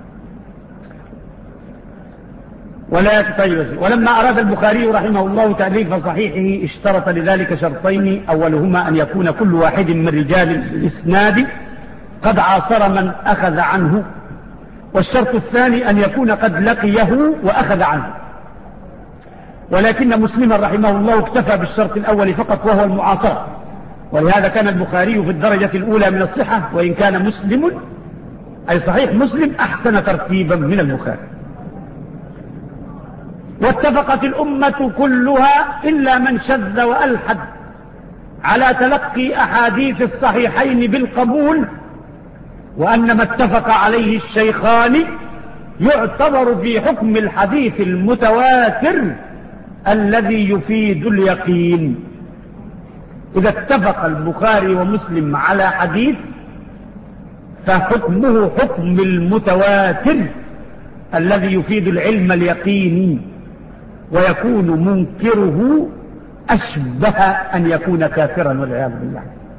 ولا طيب. ولما أراد البخاري رحمه الله تأليف صحيحه اشترط لذلك شرطين، أولهما أن يكون كل واحد من رجال الإسناد قد عاصر من أخذ عنه، والشرط الثاني أن يكون قد لقيه وأخذ عنه. ولكن مسلما رحمه الله اكتفى بالشرط الأول فقط وهو المعاصرة، ولهذا كان البخاري في الدرجة الأولى من الصحة، وإن كان مسلم أي صحيح مسلم أحسن ترتيبا من البخاري. واتفقت الأمة كلها إلا من شذ وألحد على تلقي أحاديث الصحيحين بالقبول، وأن ما اتفق عليه الشيخان يعتبر في حكم الحديث المتواتر الذي يفيد اليقين. إذا اتفق البخاري ومسلم على حديث فحكمه حكم المتواتر الذي يفيد العلم اليقيني، ويكون منكره أشبه أن يكون كافرا والعياذ بالله.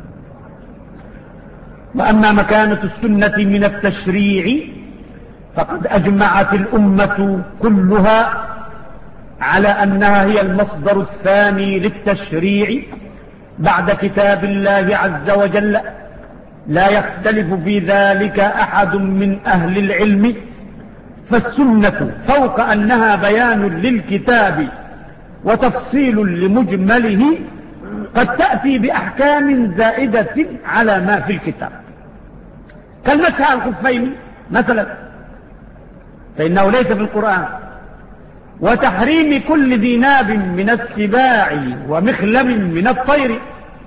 وأما مكانة السنة من التشريع فقد أجمعت الأمة كلها على أنها هي المصدر الثاني للتشريع بعد كتاب الله عز وجل، لا يختلف في ذلك أحد من أهل العلم. فالسنة فوق أنها بيان للكتاب وتفصيل لمجمله قد تأتي بأحكام زائدة على ما في الكتاب، كالمسح على الخفين مثلا فإنه ليس في القرآن، وتحريم كل ذي ناب من السباع ومخلم من الطير،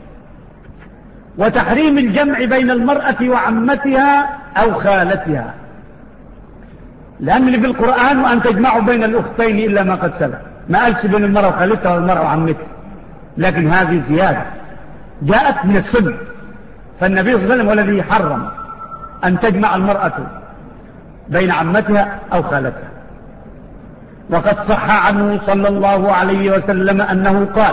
وتحريم الجمع بين المرأة وعمتها أو خالتها، لأن اللي في القرآن وأن تجمعوا بين الأختين إلا ما قد سلف، ما قالش بين المرأة وخالتها والمرأة وعمتها، لكن هذه زيادة جاءت من السنة. فالنبي صلى الله عليه وسلم هو الذي حرم أن تجمع المرأة بين عمتها أو خالتها. وقد صح عنه صلى الله عليه وسلم أنه قال: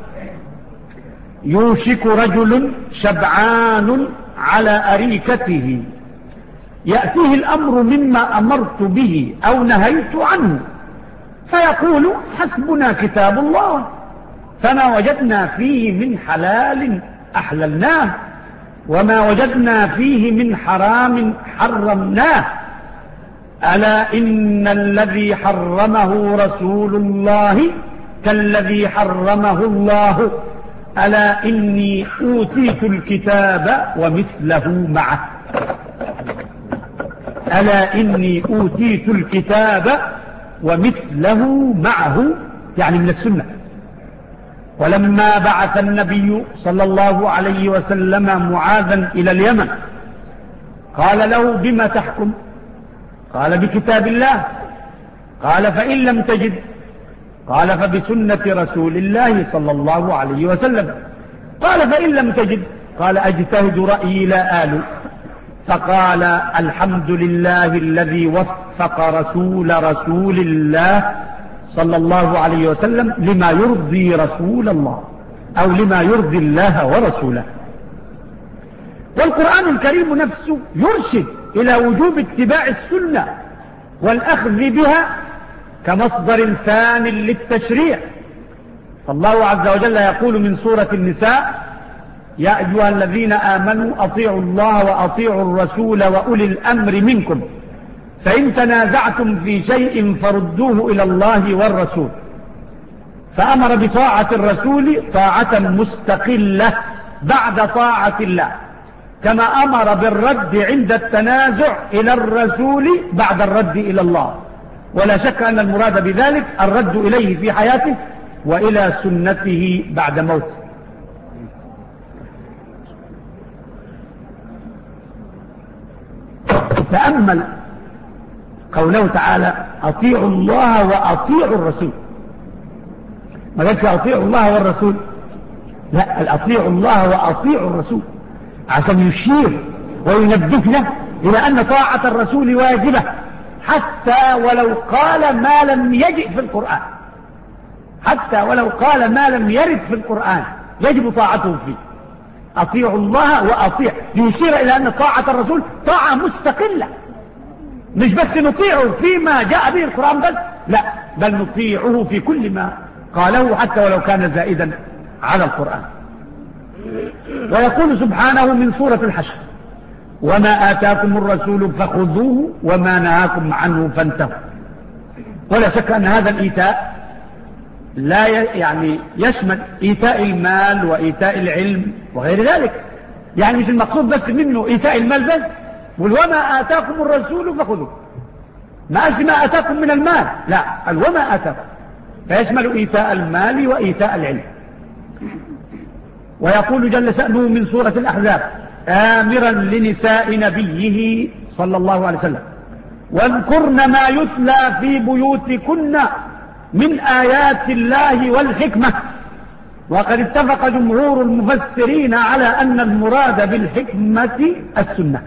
يوشك رجل شبعان على أريكته يأتيه الأمر مما أمرت به أو نهيت عنه، فيقول: حسبنا كتاب الله، فما وجدنا فيه من حلال أحللناه، وما وجدنا فيه من حرام حرمناه. ألا إن الذي حرمه رسول الله كالذي حرمه الله، ألا إني أوتيت الكتاب ومثله معه، ألا إني أوتيت الكتاب ومثله معه، يعني من السنة. ولما بعث النبي صلى الله عليه وسلم معاذا إلى اليمن قال له: بما تحكم؟ قال: بكتاب الله. قال: فإن لم تجد؟ قال: فبسنة رسول الله صلى الله عليه وسلم. قال: فإن لم تجد؟ قال: أجتهد رأيي لا آل. فقال: الحمد لله الذي وفق رسول رسول الله صلى الله عليه وسلم لما يرضي رسول الله، أو لما يرضي الله ورسوله. والقرآن الكريم نفسه يرشد إلى وجوب اتباع السنة والأخذ بها كمصدر ثان للتشريع. فالله عز وجل يقول من سورة النساء: يا أيها الذين آمنوا أطيعوا الله وأطيعوا الرسول وأولي الأمر منكم، فإن تنازعتم في شيء فردوه إلى الله والرسول. فأمر بطاعة الرسول طاعة مستقلة بعد طاعة الله، كما أمر بالرد عند التنازع إلى الرسول بعد الرد إلى الله. ولا شك أن المراد بذلك الرد إليه في حياته وإلى سنته بعد موته. تأمل قوله تعالى أطيعوا الله وأطيعوا الرسول. ما قالش أطيعوا الله والرسول، لا، أطيعوا الله وأطيعوا الرسول، عشان يشير وينبهنا إلى أن طاعة الرسول واجبة حتى ولو قال ما لم يجئ في القرآن، حتى ولو قال ما لم يرد في القرآن يجب طاعته فيه. أطيعوا الله وأطيع، يشير إلى أن طاعة الرسول طاعة مستقلة، مش بس نطيعه فيما جاء به القرآن بس، لا، بل نطيعه في كل ما قاله حتى ولو كان زائدا على القرآن. ويقول سبحانه من سورة الحشر وما آتاكم الرسول فخذوه وما نهاكم عنه فانتهوا. ولا شك أن هذا الإيتاء لا يعني يشمل إيتاء المال وإيتاء العلم وغير ذلك، يعني مش المقصود بس منه إيتاء المال بس، وما آتاكم الرسول فخذوه، ما قالش ما آتاكم من المال، لا، قال وما آتاكم، فيشمل إيتاء المال وإيتاء العلم. ويقول جل شأنه من سورة الأحزاب آمرا لنساء نبيه صلى الله عليه وسلم واذكرن ما يتلى في بيوتكن من آيات الله والحكمة. وقد اتفق جمهور المفسرين على أن المراد بالحكمة السنة.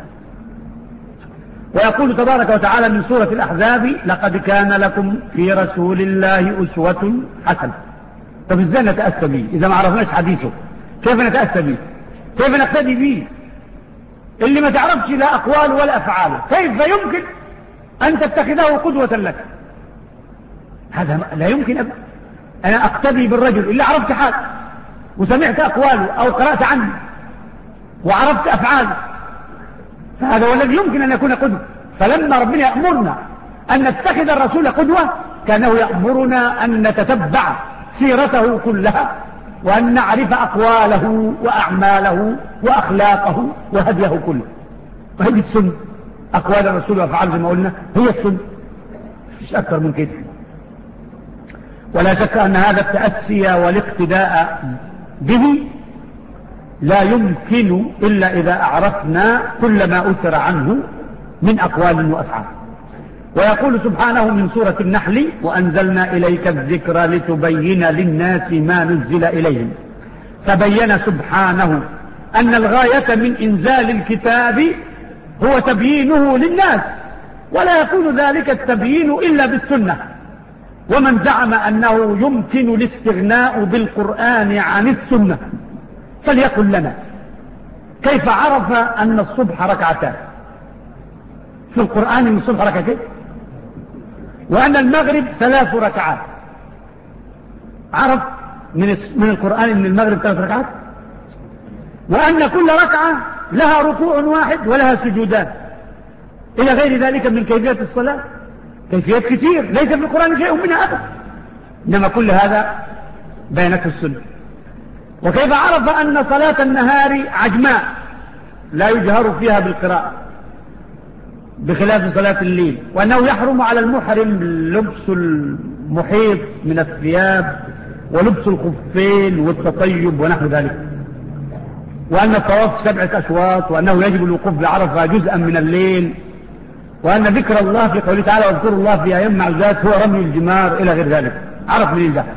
ويقول تبارك وتعالى من سورة الأحزاب لقد كان لكم في رسول الله أسوة حسنة. طب ازاي نتأسى به إذا ما عرفناش حديثه؟ كيف نتأسى به؟ كيف نقتدي به اللي ما تعرفش لا أقوال ولا أفعال؟ كيف يمكن أن تتخذه قدوة لك؟ هذا لا يمكن أبدا. أنا أقتدي بالرجل اللي عرفت حاله وسمعت أقواله أو قرأت عنه وعرفت أفعاله، فهذا هو الذي يمكن أن يكون قدوة. فلما ربنا يأمرنا أن نتخذ الرسول قدوة كانه يأمرنا أن نتتبع سيرته كلها وأن نعرف أقواله وأعماله وأخلاقه وهديه كله. وهذه السنة، أقوال الرسول وأفعاله زي ما قلنا هي السنة، مش أكثر من كده. ولا شك أن هذا التأسي والاقتداء به لا يمكن إلا إذا أعرفنا كل ما أثر عنه من أقوال وأفعال. ويقول سبحانه من سورة النحل وأنزلنا إليك الذكر لتبين للناس ما نزل إليهم. فبين سبحانه أن الغاية من إنزال الكتاب هو تبيينه للناس، ولا يكون ذلك التبيين إلا بالسنة. ومن زعم أنه يمكن الاستغناء بالقرآن عن السنة فليقل لنا كيف عرف أن الصبح ركعتان في القرآن، من الصبح ركعتين، وأن المغرب ثلاث ركعات، عرف من من القرآن أن المغرب ثلاث ركعات، وأن كل ركعة لها ركوع واحد ولها سجودان، إلى غير ذلك من كيفية الصلاة. كيفيات كثير ليس في القرآن شيء منها أبدا، إنما كل هذا بينته السنة. وكيف عرف أن صلاة النهار عجماء لا يجهر فيها بالقراءة بخلاف صلاة الليل، وأنه يحرم على المحرم لبس المحيط من الثياب ولبس الخفين والتطيب ونحو ذلك، وأن الطواف سبعة أشواط، وأنه يجب الوقوف بعرفة جزءا من الليل، وأن ذكر الله في قوله تعالى واذكروا الله في أيام معدودات هو رمي الجمار إلى غير ذلك، عرف من ذلك.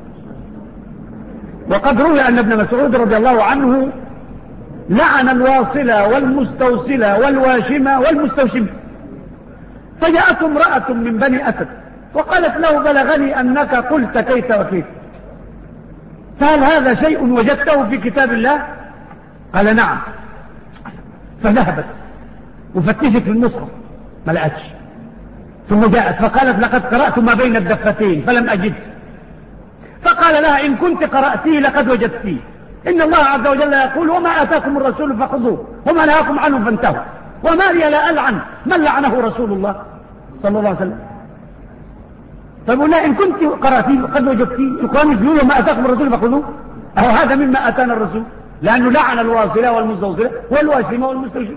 وقد روي أن ابن مسعود رضي الله عنه لعن الواصلة والمستوصلة والواشمة والمستوشمة. فجاءت امرأة من بني أسد وقالت له بلغني أنك قلت كيت وكيت، فهل هذا شيء وجدته في كتاب الله؟ قال نعم. فذهبت وفتشت في المصحف ما لقتش، ثم جاءت فقالت لقد قرأت ما بين الدفتين فلم أجد. فقال لها إن كنت قرأتيه لقد وجدتيه، إن الله عز وجل يقول وما آتاكم الرسول فخذوه وما نهاكم عنه فانتهوا، وما لي لا ألعن من لعنه رسول الله. صلى الله عليه وسلم. طيب ولا إن كنت قرأتيه قد وجدتيه القرآن يقول ما أتاكم الرسول فخذوه، أو هذا مما أتانا الرسول، لأنه لعن الواصلة والمستوصلة والواشمة والمستوشمة.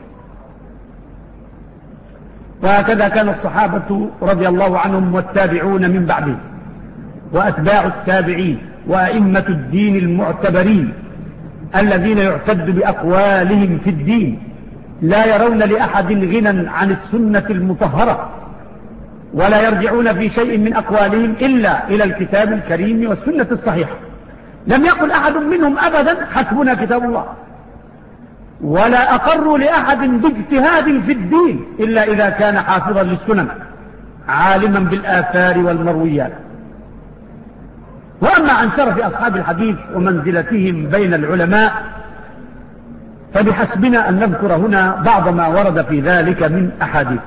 وهكذا كان الصحابة رضي الله عنهم والتابعون من بعدهم وأتباع التابعين وأئمة الدين المعتبرين الذين يعتد بأقوالهم في الدين، لا يرون لأحد غنى عن السنة المطهرة، ولا يرجعون في شيء من أقوالهم إلا إلى الكتاب الكريم والسنة الصحيحة. لم يقل أحد منهم أبدا حسبنا كتاب الله، ولا أقروا لأحد باجتهاد في الدين إلا إذا كان حافظا للسنن عالما بالآثار والمرويات. وأما عن شرف أصحاب الحديث ومنزلتهم بين العلماء فبحسبنا أن نذكر هنا بعض ما ورد في ذلك من أحاديث.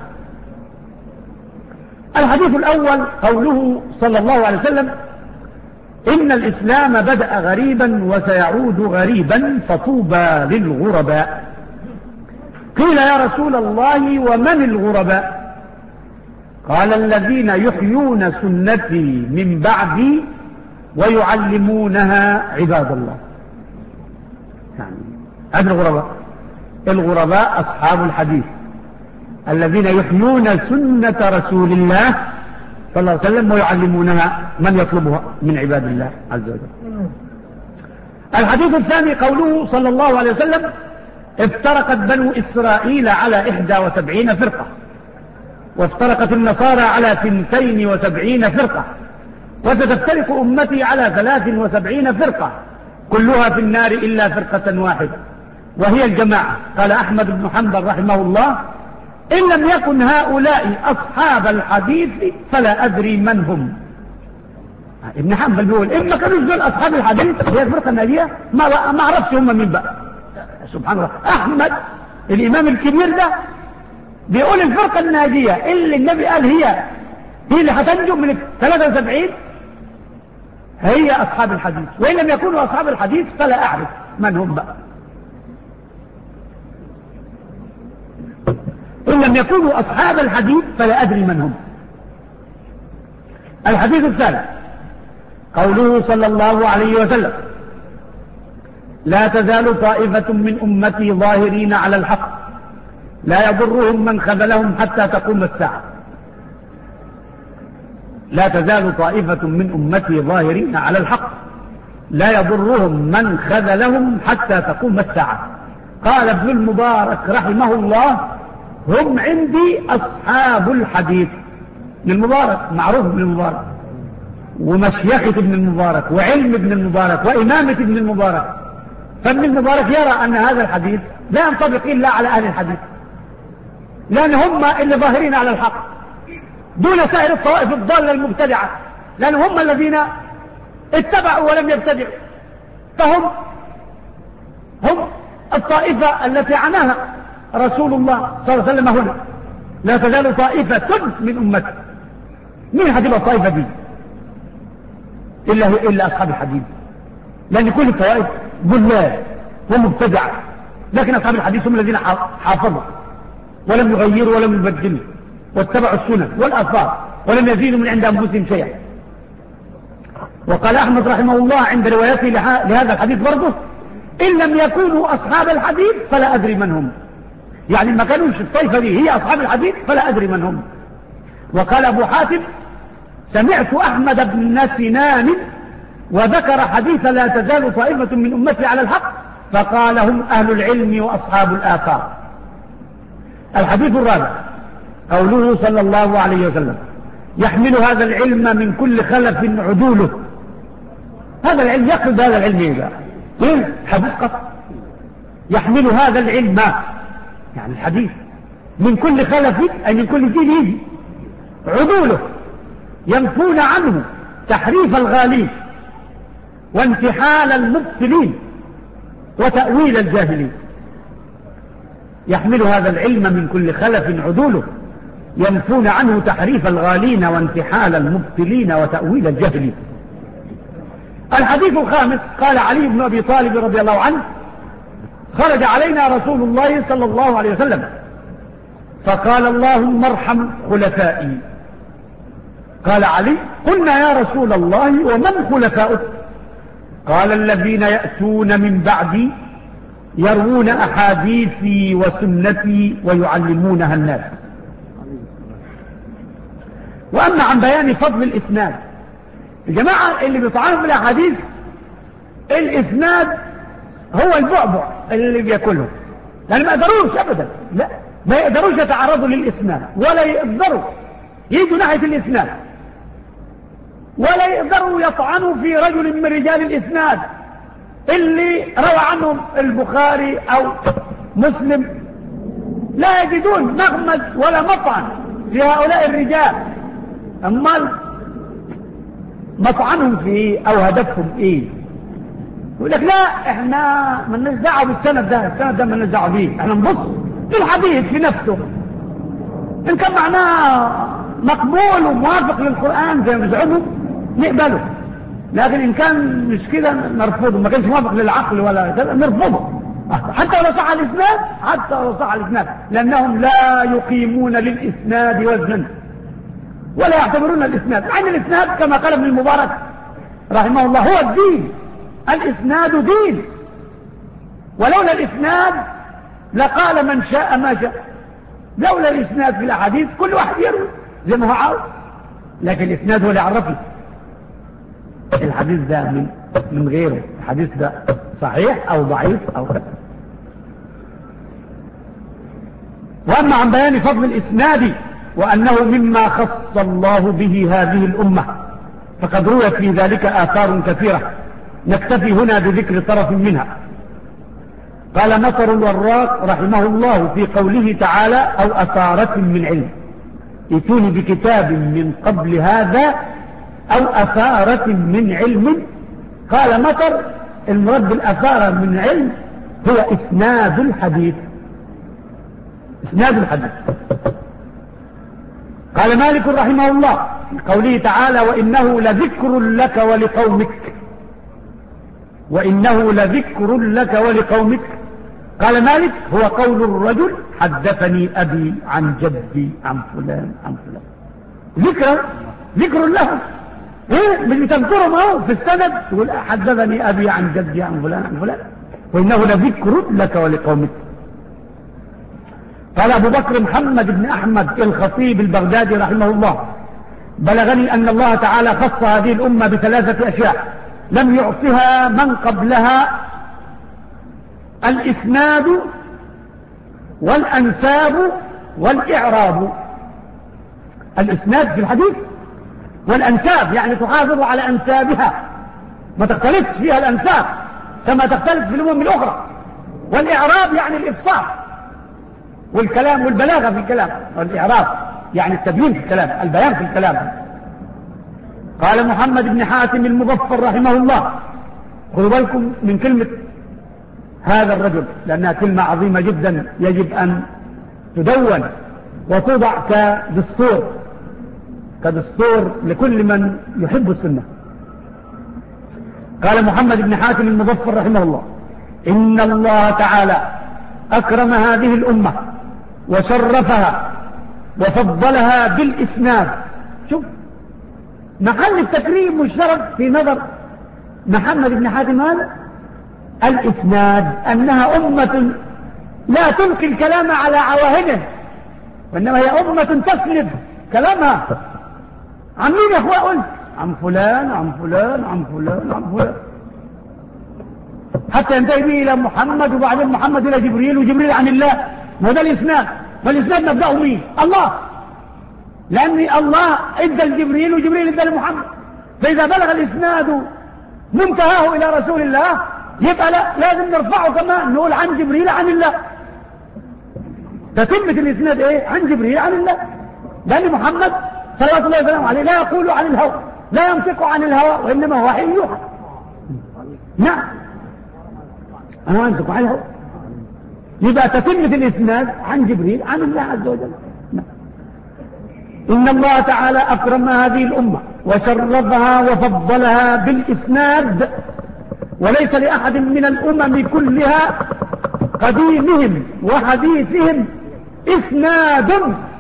الحديث الأول قوله صلى الله عليه وسلم: إن الإسلام بدأ غريبا وسيعود غريبا فطوبى للغرباء. قيل يا رسول الله ومن الغرباء؟ قال الذين يحيون سنتي من بعدي ويعلمونها عباد الله. يعني هذا الغرباء، الغرباء أصحاب الحديث الذين يحيون سنة رسول الله صلى الله عليه وسلم ويعلمونها من يطلبها من عباد الله عز وجل. الحديث الثاني قوله صلى الله عليه وسلم: افترقت بنو إسرائيل على إحدى وسبعين فرقة، وافترقت النصارى على ثنتين وسبعين فرقة، وستفترق أمتي على ثلاث وسبعين فرقة كلها في النار إلا فرقة واحدة وهي الجماعة. قال أحمد بن حنبل رحمه الله: إن لم يكن هؤلاء أصحاب الحديث فلا أدري من هم. ابن حنبل بيقول إما كانوا دول أصحاب الحديث هي الفرقة الناجية ما ما عرفش هم من بقى. سبحان الله. أحمد الإمام الكبير ده بيقول الفرقة الناجية اللي النبي قال هي هي اللي هتنجو من ثلاثة وسبعين هي أصحاب الحديث، وإن لم يكونوا أصحاب الحديث فلا أعرف من هم بقى. إن لم يكونوا أصحاب الحديث فلا أدري من هم. الحديث الثالث قوله صلى الله عليه وسلم: لا تزال طائفة من أمتي ظاهرين على الحق لا يضرهم من خذلهم حتى تقوم الساعة. لا تزال طائفة من أمتي ظاهرين على الحق لا يضرهم من خذلهم حتى تقوم الساعة. قال ابن المبارك رحمه الله: هم عندي أصحاب الحديث. ابن المبارك معروف ابن المبارك ومشيخة ابن المبارك وعلم ابن المبارك وإمامة ابن المبارك. فابن المبارك يرى أن هذا الحديث لا ينطبق إلا على أهل الحديث، لأن هم اللي ظاهرين على الحق دون سائر الطوائف الضالة المبتدعة، لأن هم الذين اتبعوا ولم يبتدعوا، فهم هم الطائفة التي عناها رسول الله صلى الله عليه وسلم هنا: لا تزال طائفة من أمتي. مين هتبقى الطائفة دي إلا, إلا أصحاب الحديث؟ لأن كل الطوائف ضلال ومبتدعة، لكن أصحاب الحديث هم الذين حافظوا ولم يغيروا ولم يبدلوا واتبعوا السنن والآثار ولم يزيدوا من عند أنفسهم شيئا. وقال أحمد رحمه الله عند روايته لهذا الحديث برضه: إن لم يكونوا أصحاب الحديث فلا أدري من هم. يعني ما كانوش الطائفة دي هي أصحاب الحديث فلا أدري من هم. وقال أبو حاتم: سمعت أحمد بن سنان وذكر حديث لا تزال طائفة من أمتي على الحق فقال: هم أهل العلم وأصحاب الآثار. الحديث الرابع قوله صلى الله عليه وسلم: يحمل هذا العلم من كل خلف عدوله. هذا العلم يقصد هذا العلم إيه؟ إيه؟ حديث قط. يحمل هذا العلم يعني الحديث من كل خلف أي من كل دين يجي عدوله ينفون عنه تحريف الغالين وانتحال المبتلين وتأويل الجاهلين. يحمل هذا العلم من كل خلف عدوله ينفون عنه تحريف الغالين وانتحال المبتلين وتأويل الجاهلين. الحديث الخامس قال علي بن أبي طالب رضي الله عنه: خرج علينا رسول الله صلى الله عليه وسلم فقال اللهم ارحم خلفائي. قال علي قلنا يا رسول الله ومن خلفاؤك؟ قال الذين يأتون من بعدي يروون أحاديثي وسنتي ويعلمونها الناس. وأما عن بيان فضل الإسناد، الجماعة اللي بيطعنوا بالأحاديث الإسناد هو البعبع اللي بيأكله، لأن ما يقدروش أبدا، لا ما يقدروش يتعرضوا للإسناد ولا يقدروا يجوا ناحية الإسناد ولا يقدروا يطعنوا في رجل من رجال الإسناد اللي روى عنهم البخاري أو مسلم، لا يجدون مغمز ولا مطعن في هؤلاء الرجال. أما مطعنهم في إيه أو هدفهم إيه؟ يقول لك لا احنا ما لناش دعوه بالسند ده، السند ده ما لناش دعوه بيه، احنا نبص للحديث في نفسه ان كان معناه مقبول وموافق للقرآن زي ما بيزعموا نقبله، لكن ان كان مش كده نرفضه، ما كانش موافق للعقل ولا كده نرفضه حتى لو صح الاسناد، حتى لو صح الاسناد، لانهم لا يقيمون للاسناد وزنا ولا يعتبرون الاسناد، مع ان الاسناد كما قال ابن المبارك رحمه الله هو الدين، الإسناد دين، ولولا الإسناد لقال من شاء ما شاء. لولا الإسناد في الأحاديث كل واحد يروي زي ما هو عاوز، لكن الإسناد هو اللي يعرفه الحديث ده من من غيره، الحديث ده صحيح أو ضعيف أو كذا. وأما عن بيان فضل الإسناد وأنه مما خص الله به هذه الأمة فقد رويت في ذلك آثار كثيرة، نكتفي هنا بذكر طرف منها. قال مطر الوراق رحمه الله في قوله تعالى أو أثارة من علم، ائتوني بكتاب من قبل هذا أو أثارة من علم. قال مطر المراد بالأثارة من علم هو إسناد الحديث، إسناد الحديث. قال مالك رحمه الله في قوله تعالى وإنه لذكر لك ولقومك، وإنه لذكر لك ولقومك. قال مالك هو قول الرجل حدثني أبي عن جدي عن فلان عن فلان، ذكر ذكر له ايه مش بتذكرهم اهو في السند، تقول حدثني أبي عن جدي عن فلان عن فلان، وإنه لذكر لك ولقومك. قال أبو بكر محمد بن أحمد الخطيب البغدادي رحمه الله بلغني أن الله تعالى خص هذه الأمة بثلاثة أشياء لم يعطها من قبلها: الإسناد والأنساب والإعراب. الإسناد في الحديث، والأنساب يعني تحافظ على أنسابها ما تختلفش فيها الأنساب كما تختلف في الأمم الأخرى. والإعراب يعني الإفصاح والكلام والبلاغة في الكلام، والإعراب يعني التبيين في الكلام، البيان في الكلام. قال محمد بن حاتم المظفر رحمه الله، خذوا بالكم من كلمة هذا الرجل لأنها كلمة عظيمة جدا يجب أن تدون وتوضع كدستور كدستور لكل من يحب السنة. قال محمد بن حاتم المظفر رحمه الله إن الله تعالى أكرم هذه الأمة وشرفها وفضلها بالإسناد. شوف محل التكريم والشرف في نظر محمد بن حاتم هذا الإسناد، أنها أمة لا تلقي الكلام على عواهنه، وإنما هي أمة تسند كلامها. عن مين يا أخوة؟ قلت عن فلان عن فلان عن فلان عن فلان حتى ينتهي به إلى محمد، وبعدين محمد إلى جبريل، وجبريل عن الله. ما ده الإسناد، والإسناد نبدأه مين؟ الله، لأن الله ادى لجبريل وجبريل ادى لمحمد، فإذا بلغ الإسناد منتهاه إلى رسول الله يبقى لا لازم نرفعه كمان، نقول عن جبريل عن الله. تتمة الإسناد إيه؟ عن جبريل عن الله، لأن محمد صلى الله عليه وسلم عليه لا يقول عن الهوى، لا ينطق عن الهوى، وإنما هو وحي يوحى. نعم أنا أنطق عن الهوى، يبقى تتمة الإسناد عن جبريل عن الله عز وجل. نعم. إن الله تعالى أكرم هذه الأمة وشرفها وفضلها بالإسناد، وليس لأحد من الأمم كلها قديمهم وحديثهم إسناد.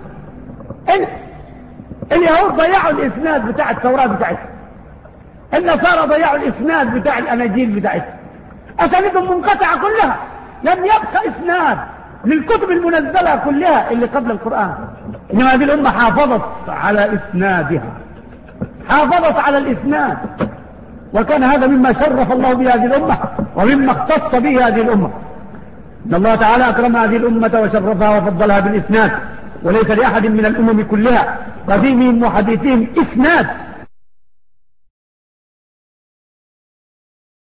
اليهود ضيعوا الإسناد بتاع التوراة بتاعتهم، النصارى ضيعوا الإسناد بتاع الأناجيل بتاعتهم، أسانيدهم منقطعة كلها، لم يبقى إسناد للكتب المنزلة كلها اللي قبل القرآن. إنما هذه الأمة حافظت على إسنادها، حافظت على الإسناد، وكان هذا مما شرف الله به هذه الأمة ومما اختص به هذه الأمة. إن الله تعالى أكرم هذه الأمة وشرفها وفضلها بالإسناد، وليس لأحد من الأمم كلها قديمهم وحديثهم إسناد